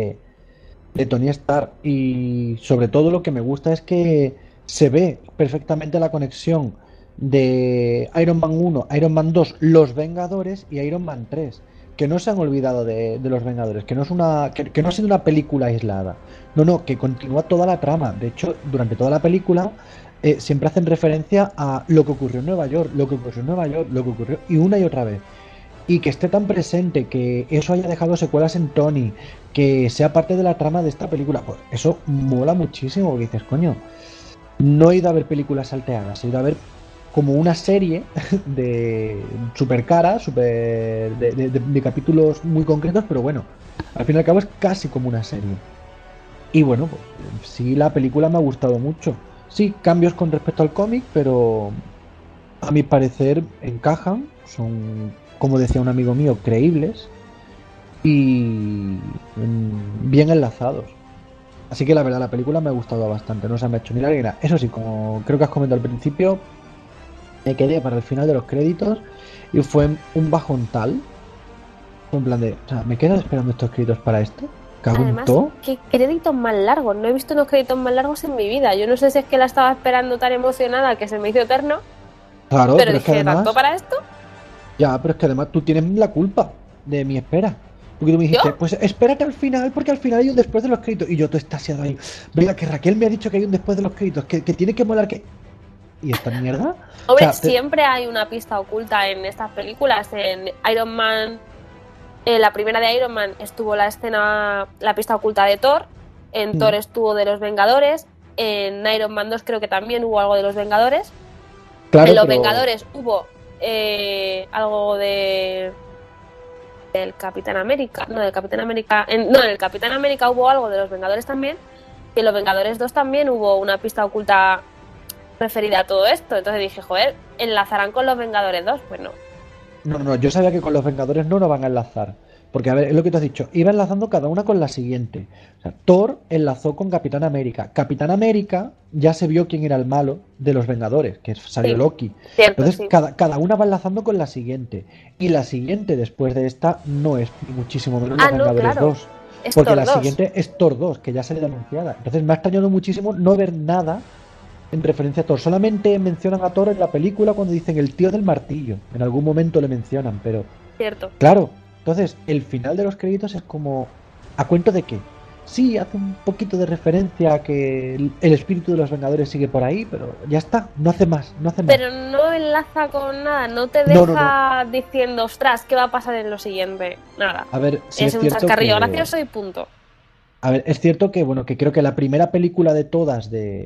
de Tony Stark. Y sobre todo lo que me gusta es que se ve perfectamente la conexión de Iron Man 1, Iron Man 2, Los Vengadores y Iron Man 3. Que no se han olvidado de los Vengadores, que no ha sido una película aislada. No, que continúa toda la trama. De hecho, durante toda la película siempre hacen referencia a lo que ocurrió en Nueva York, lo que ocurrió y una y otra vez. Y que esté tan presente, que eso haya dejado secuelas en Tony, que sea parte de la trama de esta película, pues eso mola muchísimo, porque dices, coño, no he ido a ver películas salteadas, he ido a ver como una serie de super cara, de capítulos muy concretos, pero bueno, al fin y al cabo es casi como una serie. Y bueno, pues sí, la película me ha gustado mucho. Sí, cambios con respecto al cómic, pero a mi parecer encajan, son, como decía un amigo mío, creíbles y bien enlazados. Así que la verdad, la película me ha gustado bastante, no se me ha hecho ni larga ni nada. Eso sí, como creo que has comentado al principio, me quedé para el final de los créditos y fue un bajón tal En plan de, o sea, ¿me quedas esperando estos créditos para esto? ¿Cago en Además, todo? qué créditos más largos. No he visto unos créditos más largos en mi vida. Yo no sé si es que la estaba esperando tan emocionada que se me hizo eterno, Claro, pero pero es que dije, además... ¿tanto para esto? Ya, pero es que además tú tienes la culpa de mi espera. Porque tú me dijiste, ¿Yo? pues espérate al final, porque al final hay un después de los créditos. Y yo te estasiado ahí. Venga, que Raquel me ha dicho que hay un después de los créditos, que tiene que molar que... ¿Y esta mierda? O Hombre, sea, siempre hay una pista oculta en estas películas. En Iron Man, la primera de Iron Man estuvo la escena, la pista oculta de Thor. En Thor estuvo de los Vengadores. En Iron Man 2 creo que también hubo algo de los Vengadores. claro, En los pero... Vengadores hubo algo de del Capitán América. No, del Capitán América. En el Capitán América hubo algo de los Vengadores también. Y en los Vengadores 2 también hubo una pista oculta referida a todo esto. Entonces dije, joder, ¿enlazarán con los Vengadores 2? Pues no. No, yo sabía que con los Vengadores no nos van a enlazar. Porque, a ver, es lo que te has dicho, iba enlazando cada una con la siguiente. O sea, Thor enlazó con Capitán América. Capitán América ya se vio quién era el malo de los Vengadores, que salió Sí, Loki. cierto, Entonces, sí. cada una va enlazando con la siguiente. Y la siguiente después de esta no es ni muchísimo menos los Ah, no, Vengadores claro. 2. Es Porque Thor la 2. siguiente es Thor 2, que ya salió anunciada. Entonces me ha extrañado muchísimo no ver nada en referencia a Thor. Solamente mencionan a Thor en la película cuando dicen el tío del martillo. En algún momento le mencionan, pero... Cierto. Claro, entonces el final de los créditos es como... ¿A cuento de qué? Sí, hace un poquito de referencia a que el espíritu de los Vengadores sigue por ahí, pero ya está, no hace más, no hace más. Pero no enlaza con nada, no te No, deja diciendo, ostras, ¿qué va a pasar en lo siguiente? Nada. A ver, sí Es es un cierto chascarrillo que... gracioso y punto. A ver, es cierto que, bueno, que creo que la primera película de todas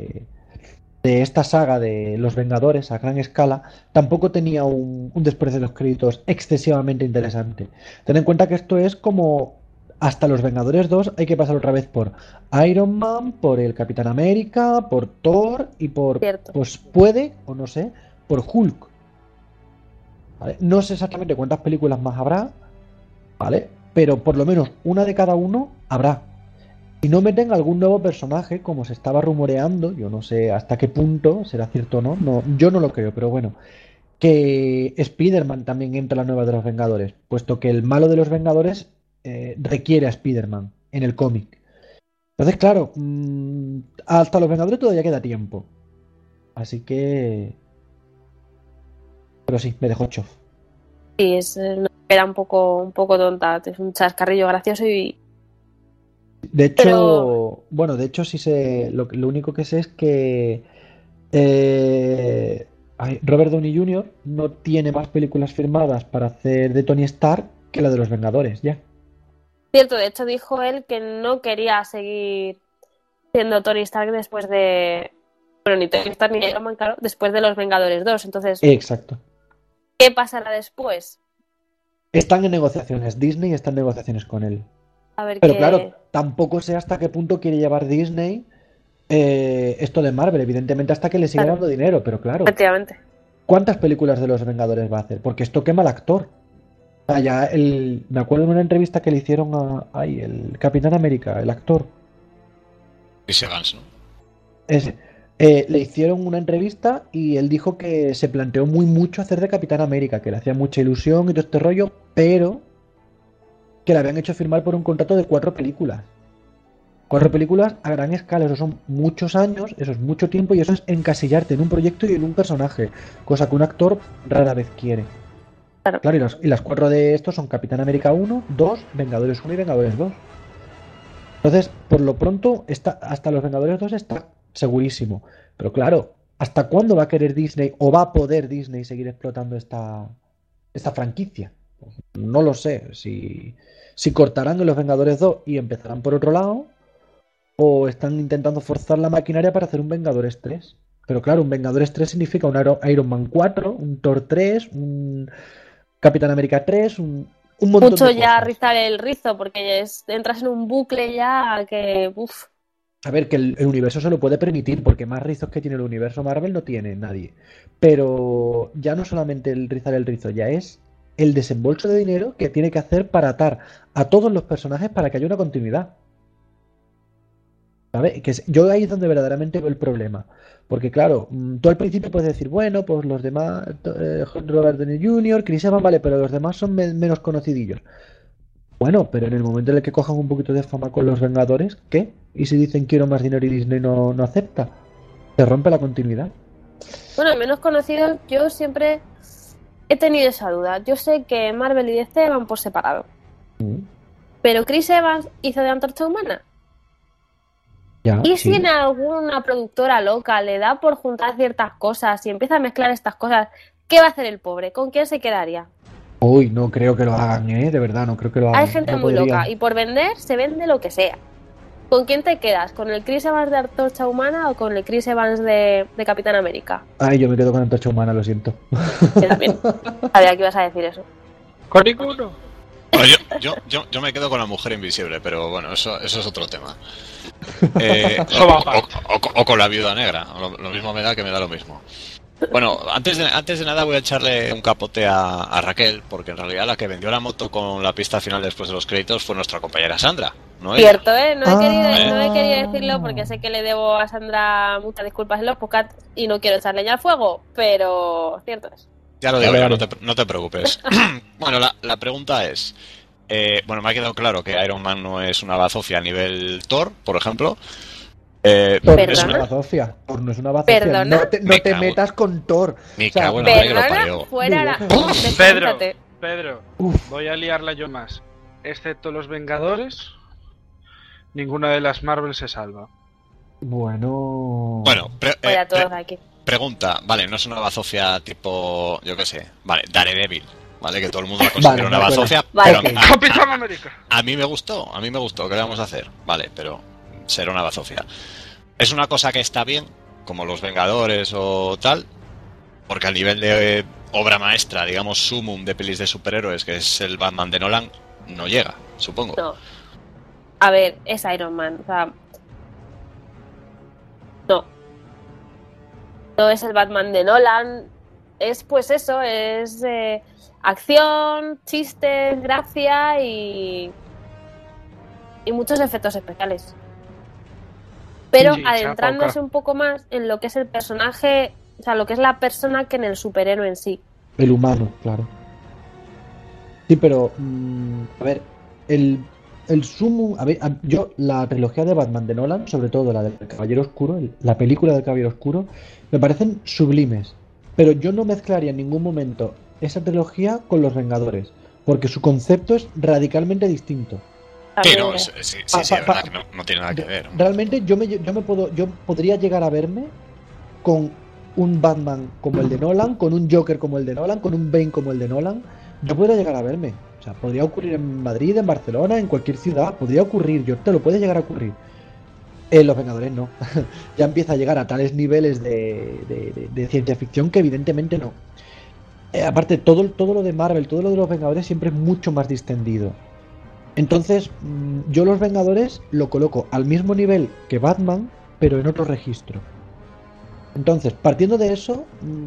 de esta saga de los Vengadores a gran escala tampoco tenía un después de los créditos excesivamente interesante. Ten en cuenta que esto es como hasta los Vengadores 2 hay que pasar otra vez por Iron Man, por el Capitán América, por Thor y por, Cierto. pues puede, o no sé, por Hulk. ¿Vale? No sé exactamente cuántas películas más habrá, ¿vale? Pero por lo menos una de cada uno habrá. Y no meten algún nuevo personaje, como se estaba rumoreando, yo no sé hasta qué punto será cierto o no, yo no lo creo, pero bueno, que Spider-Man también entra en la nueva de los Vengadores, puesto que el malo de los Vengadores requiere a Spider-Man en el cómic. Entonces, claro, hasta los Vengadores todavía queda tiempo. Así que... Pero sí, me dejó chof. Sí, es una espera un poco tonta. Es un chascarrillo gracioso y... De hecho, Pero- bueno, de hecho sí sé, lo único que sé es que Robert Downey Jr. no tiene más películas firmadas para hacer de Tony Stark que la de los Vengadores, ya. Cierto, de hecho dijo él que no quería seguir siendo Tony Stark después de... Bueno, ni Tony Stark ni Iron Man, claro, después de los Vengadores 2. Entonces, Exacto. ¿qué pasará después? Están en negociaciones, Disney está en negociaciones con él. A ver Pero qué... claro, tampoco sé hasta qué punto quiere llevar Disney esto de Marvel, evidentemente hasta que le siga Claro. dando dinero, pero claro, Efectivamente. ¿cuántas películas de los Vengadores va a hacer? Porque esto quema al actor. O sea, ya me acuerdo de una entrevista que le hicieron el Capitán América, el actor. Chris Evans, ¿no? Ese. Le hicieron una entrevista y él dijo que se planteó mucho hacer de Capitán América, que le hacía mucha ilusión y todo este rollo, pero que le habían hecho firmar por un contrato de 4 películas. 4 películas a gran escala, eso son muchos años, eso es mucho tiempo y eso es encasillarte en un proyecto y en un personaje, cosa que un actor rara vez quiere. Claro. Y las 4 de estos son Capitán América 1, 2, Vengadores 1 y Vengadores 2. Entonces, por lo pronto, hasta los Vengadores 2 está segurísimo. Pero claro, ¿hasta cuándo va a querer Disney o va a poder Disney seguir explotando esta franquicia? No lo sé. Si cortarán en los Vengadores 2 y empezarán por otro lado, o están intentando forzar la maquinaria para hacer un Vengadores 3. Pero claro, un Vengadores 3 significa un Iron Man 4, un Thor 3, un Capitán América 3, un montón Mucho de ya cosas. rizar el rizo, porque entras en un bucle ya que... Uf. A ver, que el universo se lo puede permitir, porque más rizos que tiene el universo Marvel no tiene nadie. Pero ya no solamente el rizar el rizo, ya es el desembolso de dinero que tiene que hacer para atar a todos los personajes para que haya una continuidad. ¿Sabes? Yo ahí es donde verdaderamente veo el problema. Porque claro, tú al principio puedes decir, bueno, pues los demás, Robert Downey Jr., Chris Evans, vale, pero los demás son menos conocidillos. Bueno, pero en el momento en el que cojan un poquito de fama con los Vengadores, ¿qué? ¿Y si dicen quiero más dinero y Disney no acepta? Se rompe la continuidad. Bueno, menos conocidos, yo siempre he tenido esa duda. Yo sé que Marvel y DC van por separado. Pero Chris Evans hizo de Antorcha Humana. Ya, ¿Y sí. si en alguna productora loca le da por juntar ciertas cosas y empieza a mezclar estas cosas? ¿Qué va a hacer el pobre? ¿Con quién se quedaría? Uy, no creo que lo hagan, de verdad, no creo que lo hagan. Hay gente No muy podrían. loca y por vender se vende lo que sea. ¿Con quién te quedas? ¿Con el Chris Evans de Antorcha Humana o con el Chris Evans de Capitán América? Ay, yo me quedo con Antorcha Humana, lo siento. Yo también. Sabía que ibas a decir eso. Con ninguno. Bueno, yo me quedo con la Mujer Invisible, pero bueno, eso es otro tema. Eso va aparte. O con la Viuda Negra, lo mismo me da que me da lo mismo. Bueno, antes de nada voy a echarle un capote a Raquel, porque en realidad la que vendió la moto con la pista final después de los créditos fue nuestra compañera Sandra, ¿no? Ella. Cierto, ¿eh? No he querido decirlo porque sé que le debo a Sandra muchas disculpas en los podcasts y no quiero echar leña al fuego, pero cierto es. Ya lo digo, Vale, yo, vale. no te preocupes. Bueno, la pregunta es, bueno, me ha quedado claro que Iron Man no es una bazofia a nivel Thor, por ejemplo. Thor no es ¿Perdona? una bazofia. Thor no es una bazofia. ¿Perdona? No te Me cago. metas con Thor. Me O sea, cago en la madre que lo Perdona, parió. fuera la... Pedro, Descéntrate. Pedro, Uf. voy a liarla yo más. Excepto los Vengadores, ninguna de las Marvel se salva. Bueno. Bueno, Fuera todos aquí. pregunta, vale, no es una bazofia tipo, yo qué sé, vale, Daredevil, vale, que todo el mundo la considera Vale, una de acuerdo. bazofia, Vale. pero Ok. ¡Capitán América! a mí me gustó, ¿qué le vamos a hacer? Vale, pero será una bazofia. Es una cosa que está bien, como los Vengadores o tal, porque a nivel de obra maestra, digamos, sumum de pelis de superhéroes, que es el Batman de Nolan, no llega, supongo. No. A ver, es Iron Man. O sea, no. No es el Batman de Nolan. Es pues eso, es acción, chistes, gracia y muchos efectos especiales. Pero Sí, adentrándose chapoca. un poco más en lo que es el personaje, o sea, lo que es la persona que en el superhéroe en sí. El humano, claro. Sí, pero. A ver, el sumo. A ver, yo, la trilogía de Batman de Nolan, sobre todo la del Caballero Oscuro, la película del Caballero Oscuro, me parecen sublimes. Pero yo no mezclaría en ningún momento esa trilogía con Los Vengadores, porque su concepto es radicalmente distinto. Sí, También, no, sí, es verdad que no tiene nada que ver. Realmente yo podría llegar a verme con un Batman como el de Nolan, con un Joker como el de Nolan, con un Bane como el de Nolan. Yo podría llegar a verme. O sea, podría ocurrir en Madrid, en Barcelona, en cualquier ciudad. Podría ocurrir, yo te lo puede llegar a ocurrir. Los Vengadores no. Ya empieza a llegar a tales niveles de ciencia ficción que evidentemente no. Aparte, todo lo de Marvel, todo lo de los Vengadores siempre es mucho más distendido. Entonces, yo los Vengadores lo coloco al mismo nivel que Batman, pero en otro registro. Entonces, partiendo de eso,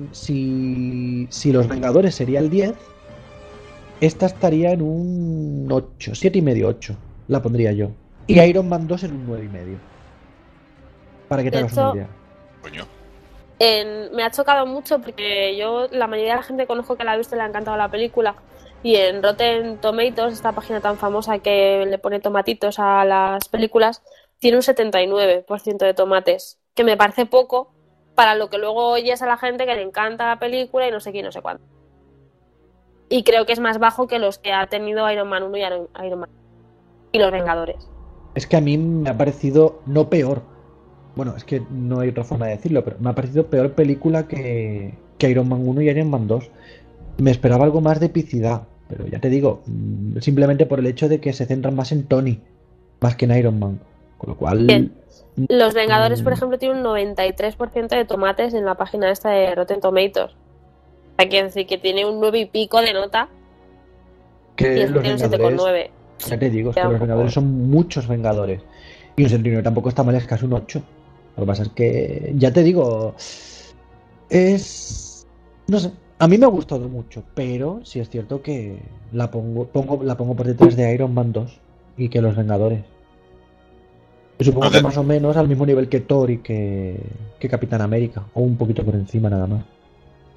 si los Vengadores sería el 10, esta estaría en un 8, 7,5, 8, la pondría yo. Y Iron Man 2 en un 9,5. Para que te De hagas una hecho, idea. Coño. me ha chocado mucho porque yo, la mayoría de la gente que conozco que la ha visto le ha encantado la película. Y en Rotten Tomatoes, esta página tan famosa que le pone tomatitos a las películas, tiene un 79% de tomates, que me parece poco para lo que luego oyes a la gente que le encanta la película y no sé qué y no sé cuánto. Y creo que es más bajo que los que ha tenido Iron Man 1 y Iron Man y los Vengadores. Es que a mí me ha parecido, no peor. Bueno, es que no hay otra forma de decirlo, pero me ha parecido peor película que Iron Man 1 y Iron Man 2. Me esperaba algo más de epicidad, pero ya te digo, simplemente por el hecho de que se centran más en Tony, más que en Iron Man. Con lo cual... Bien. Los Vengadores, por ejemplo, tienen un 93% de tomates en la página esta de Rotten Tomatoes. O sea, quiere decir que tiene un 9 y pico de nota y que el los tiene un Vengadores, 7,9. ya te digo, es que Queda un los poco- Vengadores son muchos Vengadores. Y un 79 tampoco está mal, es casi un 8. Lo que pasa es que, ya te digo, es... No sé, a mí me ha gustado mucho, pero sí es cierto que la pongo por detrás de Iron Man 2 y que los Vengadores. Y supongo A ver. que más o menos al mismo nivel que Thor y que Capitán América, o un poquito por encima nada más.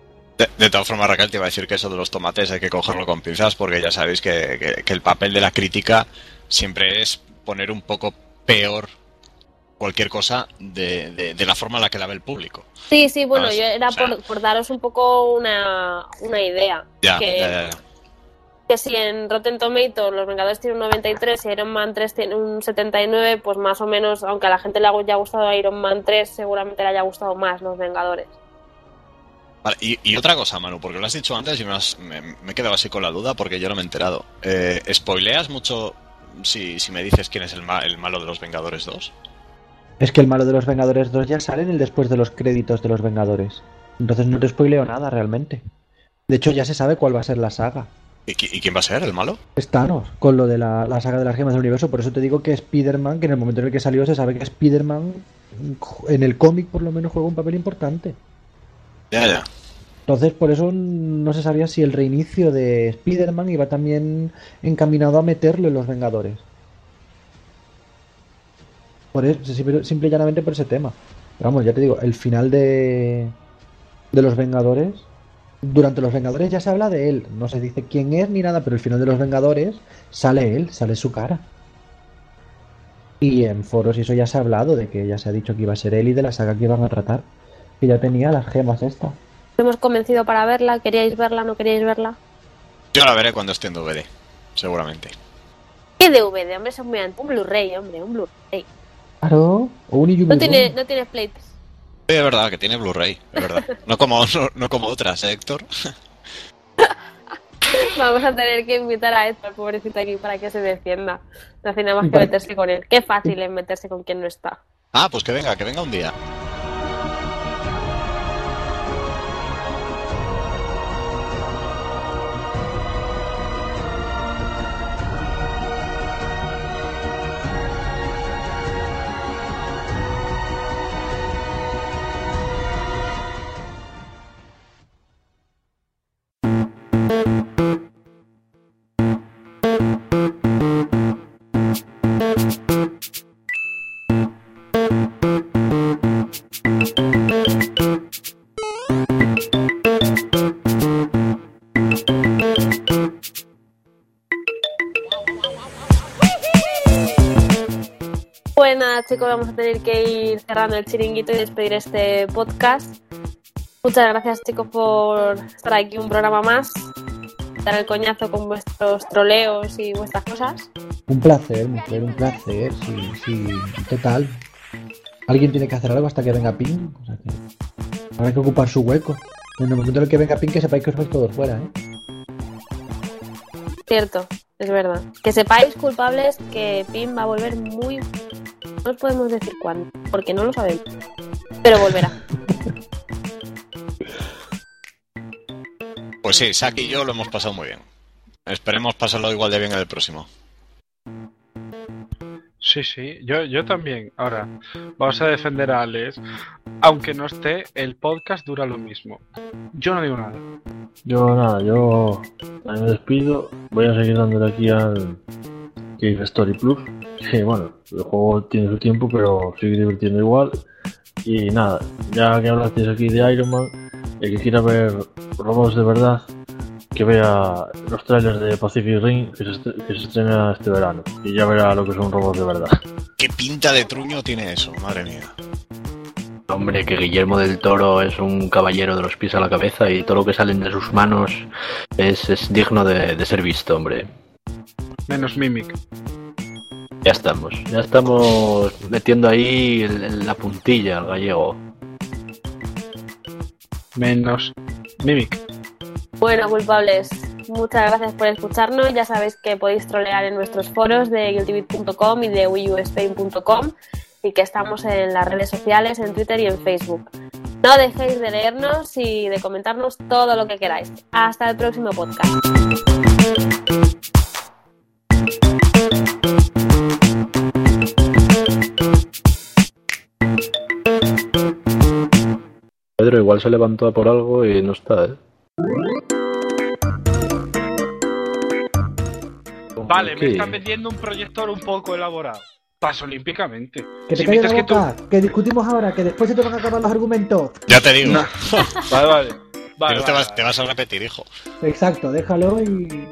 De todas formas, Raquel, te iba a decir que eso de los tomates hay que cogerlo con pinzas porque ya sabéis que el papel de la crítica siempre es poner un poco peor cualquier cosa de la forma en la que la ve el público. Sí, bueno, ¿Sabes? yo era O sea, por daros un poco una idea. Ya. Que si en Rotten Tomatoes Los Vengadores tienen un 93 y Iron Man 3 tiene un 79, pues más o menos, aunque a la gente le haya gustado Iron Man 3, seguramente le haya gustado más Los Vengadores. Vale, y otra cosa, Manu, porque lo has dicho antes y me he quedado así con la duda porque yo no me he enterado. ¿Spoileas mucho si me dices quién es el malo de Los Vengadores 2? Es que el malo de los Vengadores 2 ya sale en el después de los créditos de los Vengadores. Entonces no te spoileo nada realmente. De hecho ya se sabe cuál va a ser la saga. ¿Y quién va a ser el malo? Es Thanos, con lo de la saga de las gemas del universo. Por eso te digo que Spider-Man, que en el momento en el que salió se sabe que Spider-Man en el cómic por lo menos juega un papel importante. Ya. Entonces por eso no se sabía si el reinicio de Spider-Man iba también encaminado a meterlo en los Vengadores. Por eso, simple y llanamente por ese tema. Pero vamos, ya te digo, el final de los Vengadores, durante los Vengadores ya se habla de él, no se dice quién es ni nada, pero el final de los Vengadores sale él, sale su cara. Y en foros y eso ya se ha hablado, de que ya se ha dicho que iba a ser él y de la saga que iban a tratar, que ya tenía las gemas estas. Hemos convencido para verla, ¿queríais verla, no queríais verla? Yo la veré cuando esté en DVD, seguramente. ¿Qué DVD? Hombre, son muy un Blu-ray, hombre, un Blu-ray. Claro, o un No tiene Play. Sí, es verdad que tiene Blu-ray, es verdad. No como otras, Héctor. Vamos a tener que invitar a Héctor, pobrecito, aquí para que se defienda. No hace nada más que meterse con él. Qué fácil es meterse con quien no está. Ah, pues que venga un día. Pues nada, chicos, vamos a tener que ir cerrando el chiringuito y despedir este podcast. Muchas gracias, chicos, por estar aquí un programa más, dar el coñazo con vuestros troleos y vuestras cosas. Un placer, mujer, un placer, sí, total. Alguien tiene que hacer algo hasta que venga Pin, o sea que habrá que ocupar su hueco. En el momento en el que venga Pin, que sepáis que os vais todos fuera, Cierto, es verdad. Que sepáis, culpables, que Pin va a volver muy... No os podemos decir cuándo, porque no lo sabemos. Pero volverá. Pues sí, Saki y yo lo hemos pasado muy bien. Esperemos pasarlo igual de bien en el próximo. Sí, yo también. Ahora, vamos a defender a Alex. Aunque no esté, el podcast dura lo mismo. Yo no digo nada. Yo me despido. Voy a seguir dándole aquí al Cave Story Plus. Que bueno, el juego tiene su tiempo, pero sigue divirtiendo igual. Y nada, ya que hablasteis aquí de Iron Man, el que quiera ver robots de verdad, que vea los trailers de Pacific Rim que se estrena este verano. Y ya verá lo que son robots de verdad. ¿Qué pinta de truño tiene eso? Madre mía. Hombre, que Guillermo del Toro es un caballero de los pies a la cabeza y todo lo que salen de sus manos es digno de ser visto, hombre. Menos Mimic. Ya estamos metiendo ahí la puntilla al gallego. Menos Mimic. Bueno, culpables, muchas gracias por escucharnos. Ya sabéis que podéis trolear en nuestros foros de guiltybit.com y de wiiuspain.com y que estamos en las redes sociales, en Twitter y en Facebook. No dejéis de leernos y de comentarnos todo lo que queráis. Hasta el próximo podcast. Pedro igual se levantó por algo y no está, ¿eh? Vale, ¿Qué? me están vendiendo un proyector un poco elaborado. Paso olímpicamente. Que te Si me calles la dices que boca, que discutimos ahora, que después se te van a acabar los argumentos. Ya te digo. No. Vale. Que no te vas a repetir, hijo. Exacto, déjalo y...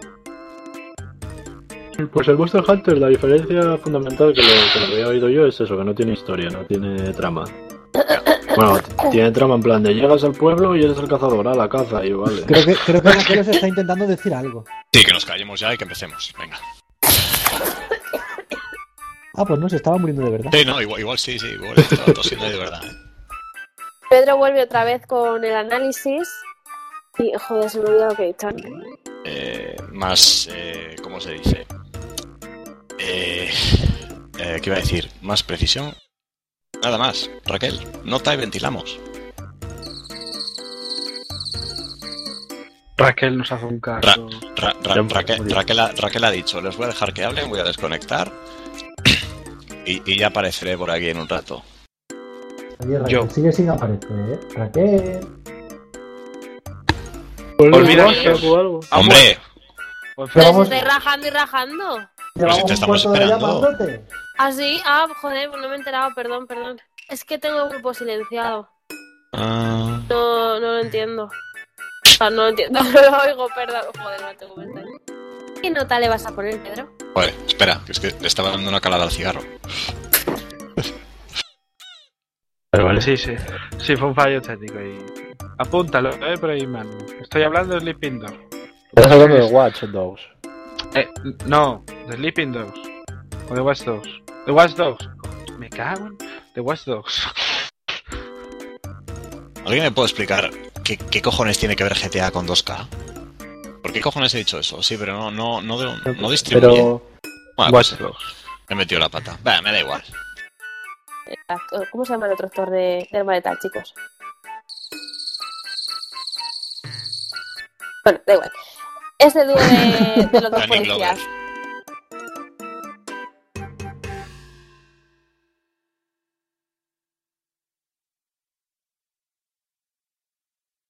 Pues el Monster Hunter, la diferencia fundamental que lo había oído yo es eso, que no tiene historia, no tiene trama. Bueno, tiene trama en plan de llegas al pueblo y eres el cazador, a la caza, y vale. Creo que Raquel os está intentando decir algo. Sí, que nos callemos ya y que empecemos. Venga. Ah, pues no, se estaba muriendo de verdad. Sí, no, igual sí, igual estaba tosiendo de verdad. Pedro vuelve otra vez con el análisis. Y, joder, se me olvidó lo que he dicho antes. Más, ¿cómo se dice? ¿Qué iba a decir? Más precisión. Nada más, Raquel, nota y ventilamos. Raquel nos hace un caso. Raquel ha dicho, les voy a dejar que hablen, voy a desconectar y ya apareceré por aquí en un rato. Oye, Raquel Yo. sigue sin aparecer, ¿eh? Raquel. Olvida o algo. ¡Hombre! Pues, Pero Vamos. si estáis rajando y rajando. Pero si te estamos un cuarto de hora esperando. llamándote. ¿Ah, sí? Ah, joder, pues no me he enterado, perdón. Es que tengo el grupo silenciado. Ah, No lo entiendo. O sea, no lo entiendo, no lo oigo, perdón. Joder, no tengo comentario. ¿Qué nota le vas a poner, Pedro? joder, espera, que es que le estaba dando una calada al cigarro. Pero vale. sí, fue un fallo técnico y... Apúntalo, por ahí, man. Estoy hablando de Sleeping Dogs. Estás hablando de Watch Dogs. No, de Sleeping Dogs. O de Watch Dogs. The Watch Dogs. Me cago en... The Watch Dogs. ¿Alguien me puede explicar qué cojones tiene que ver GTA con 2K? ¿Por qué cojones he dicho eso? Sí, pero no distribuye. Pero... Bueno, Watch pues, Dogs. me he metido la pata. Va, me da igual. ¿Cómo se llama el otro actor de Hermaneta, chicos? Bueno, da igual. Es el dúo de los dos Danny policías. Glover.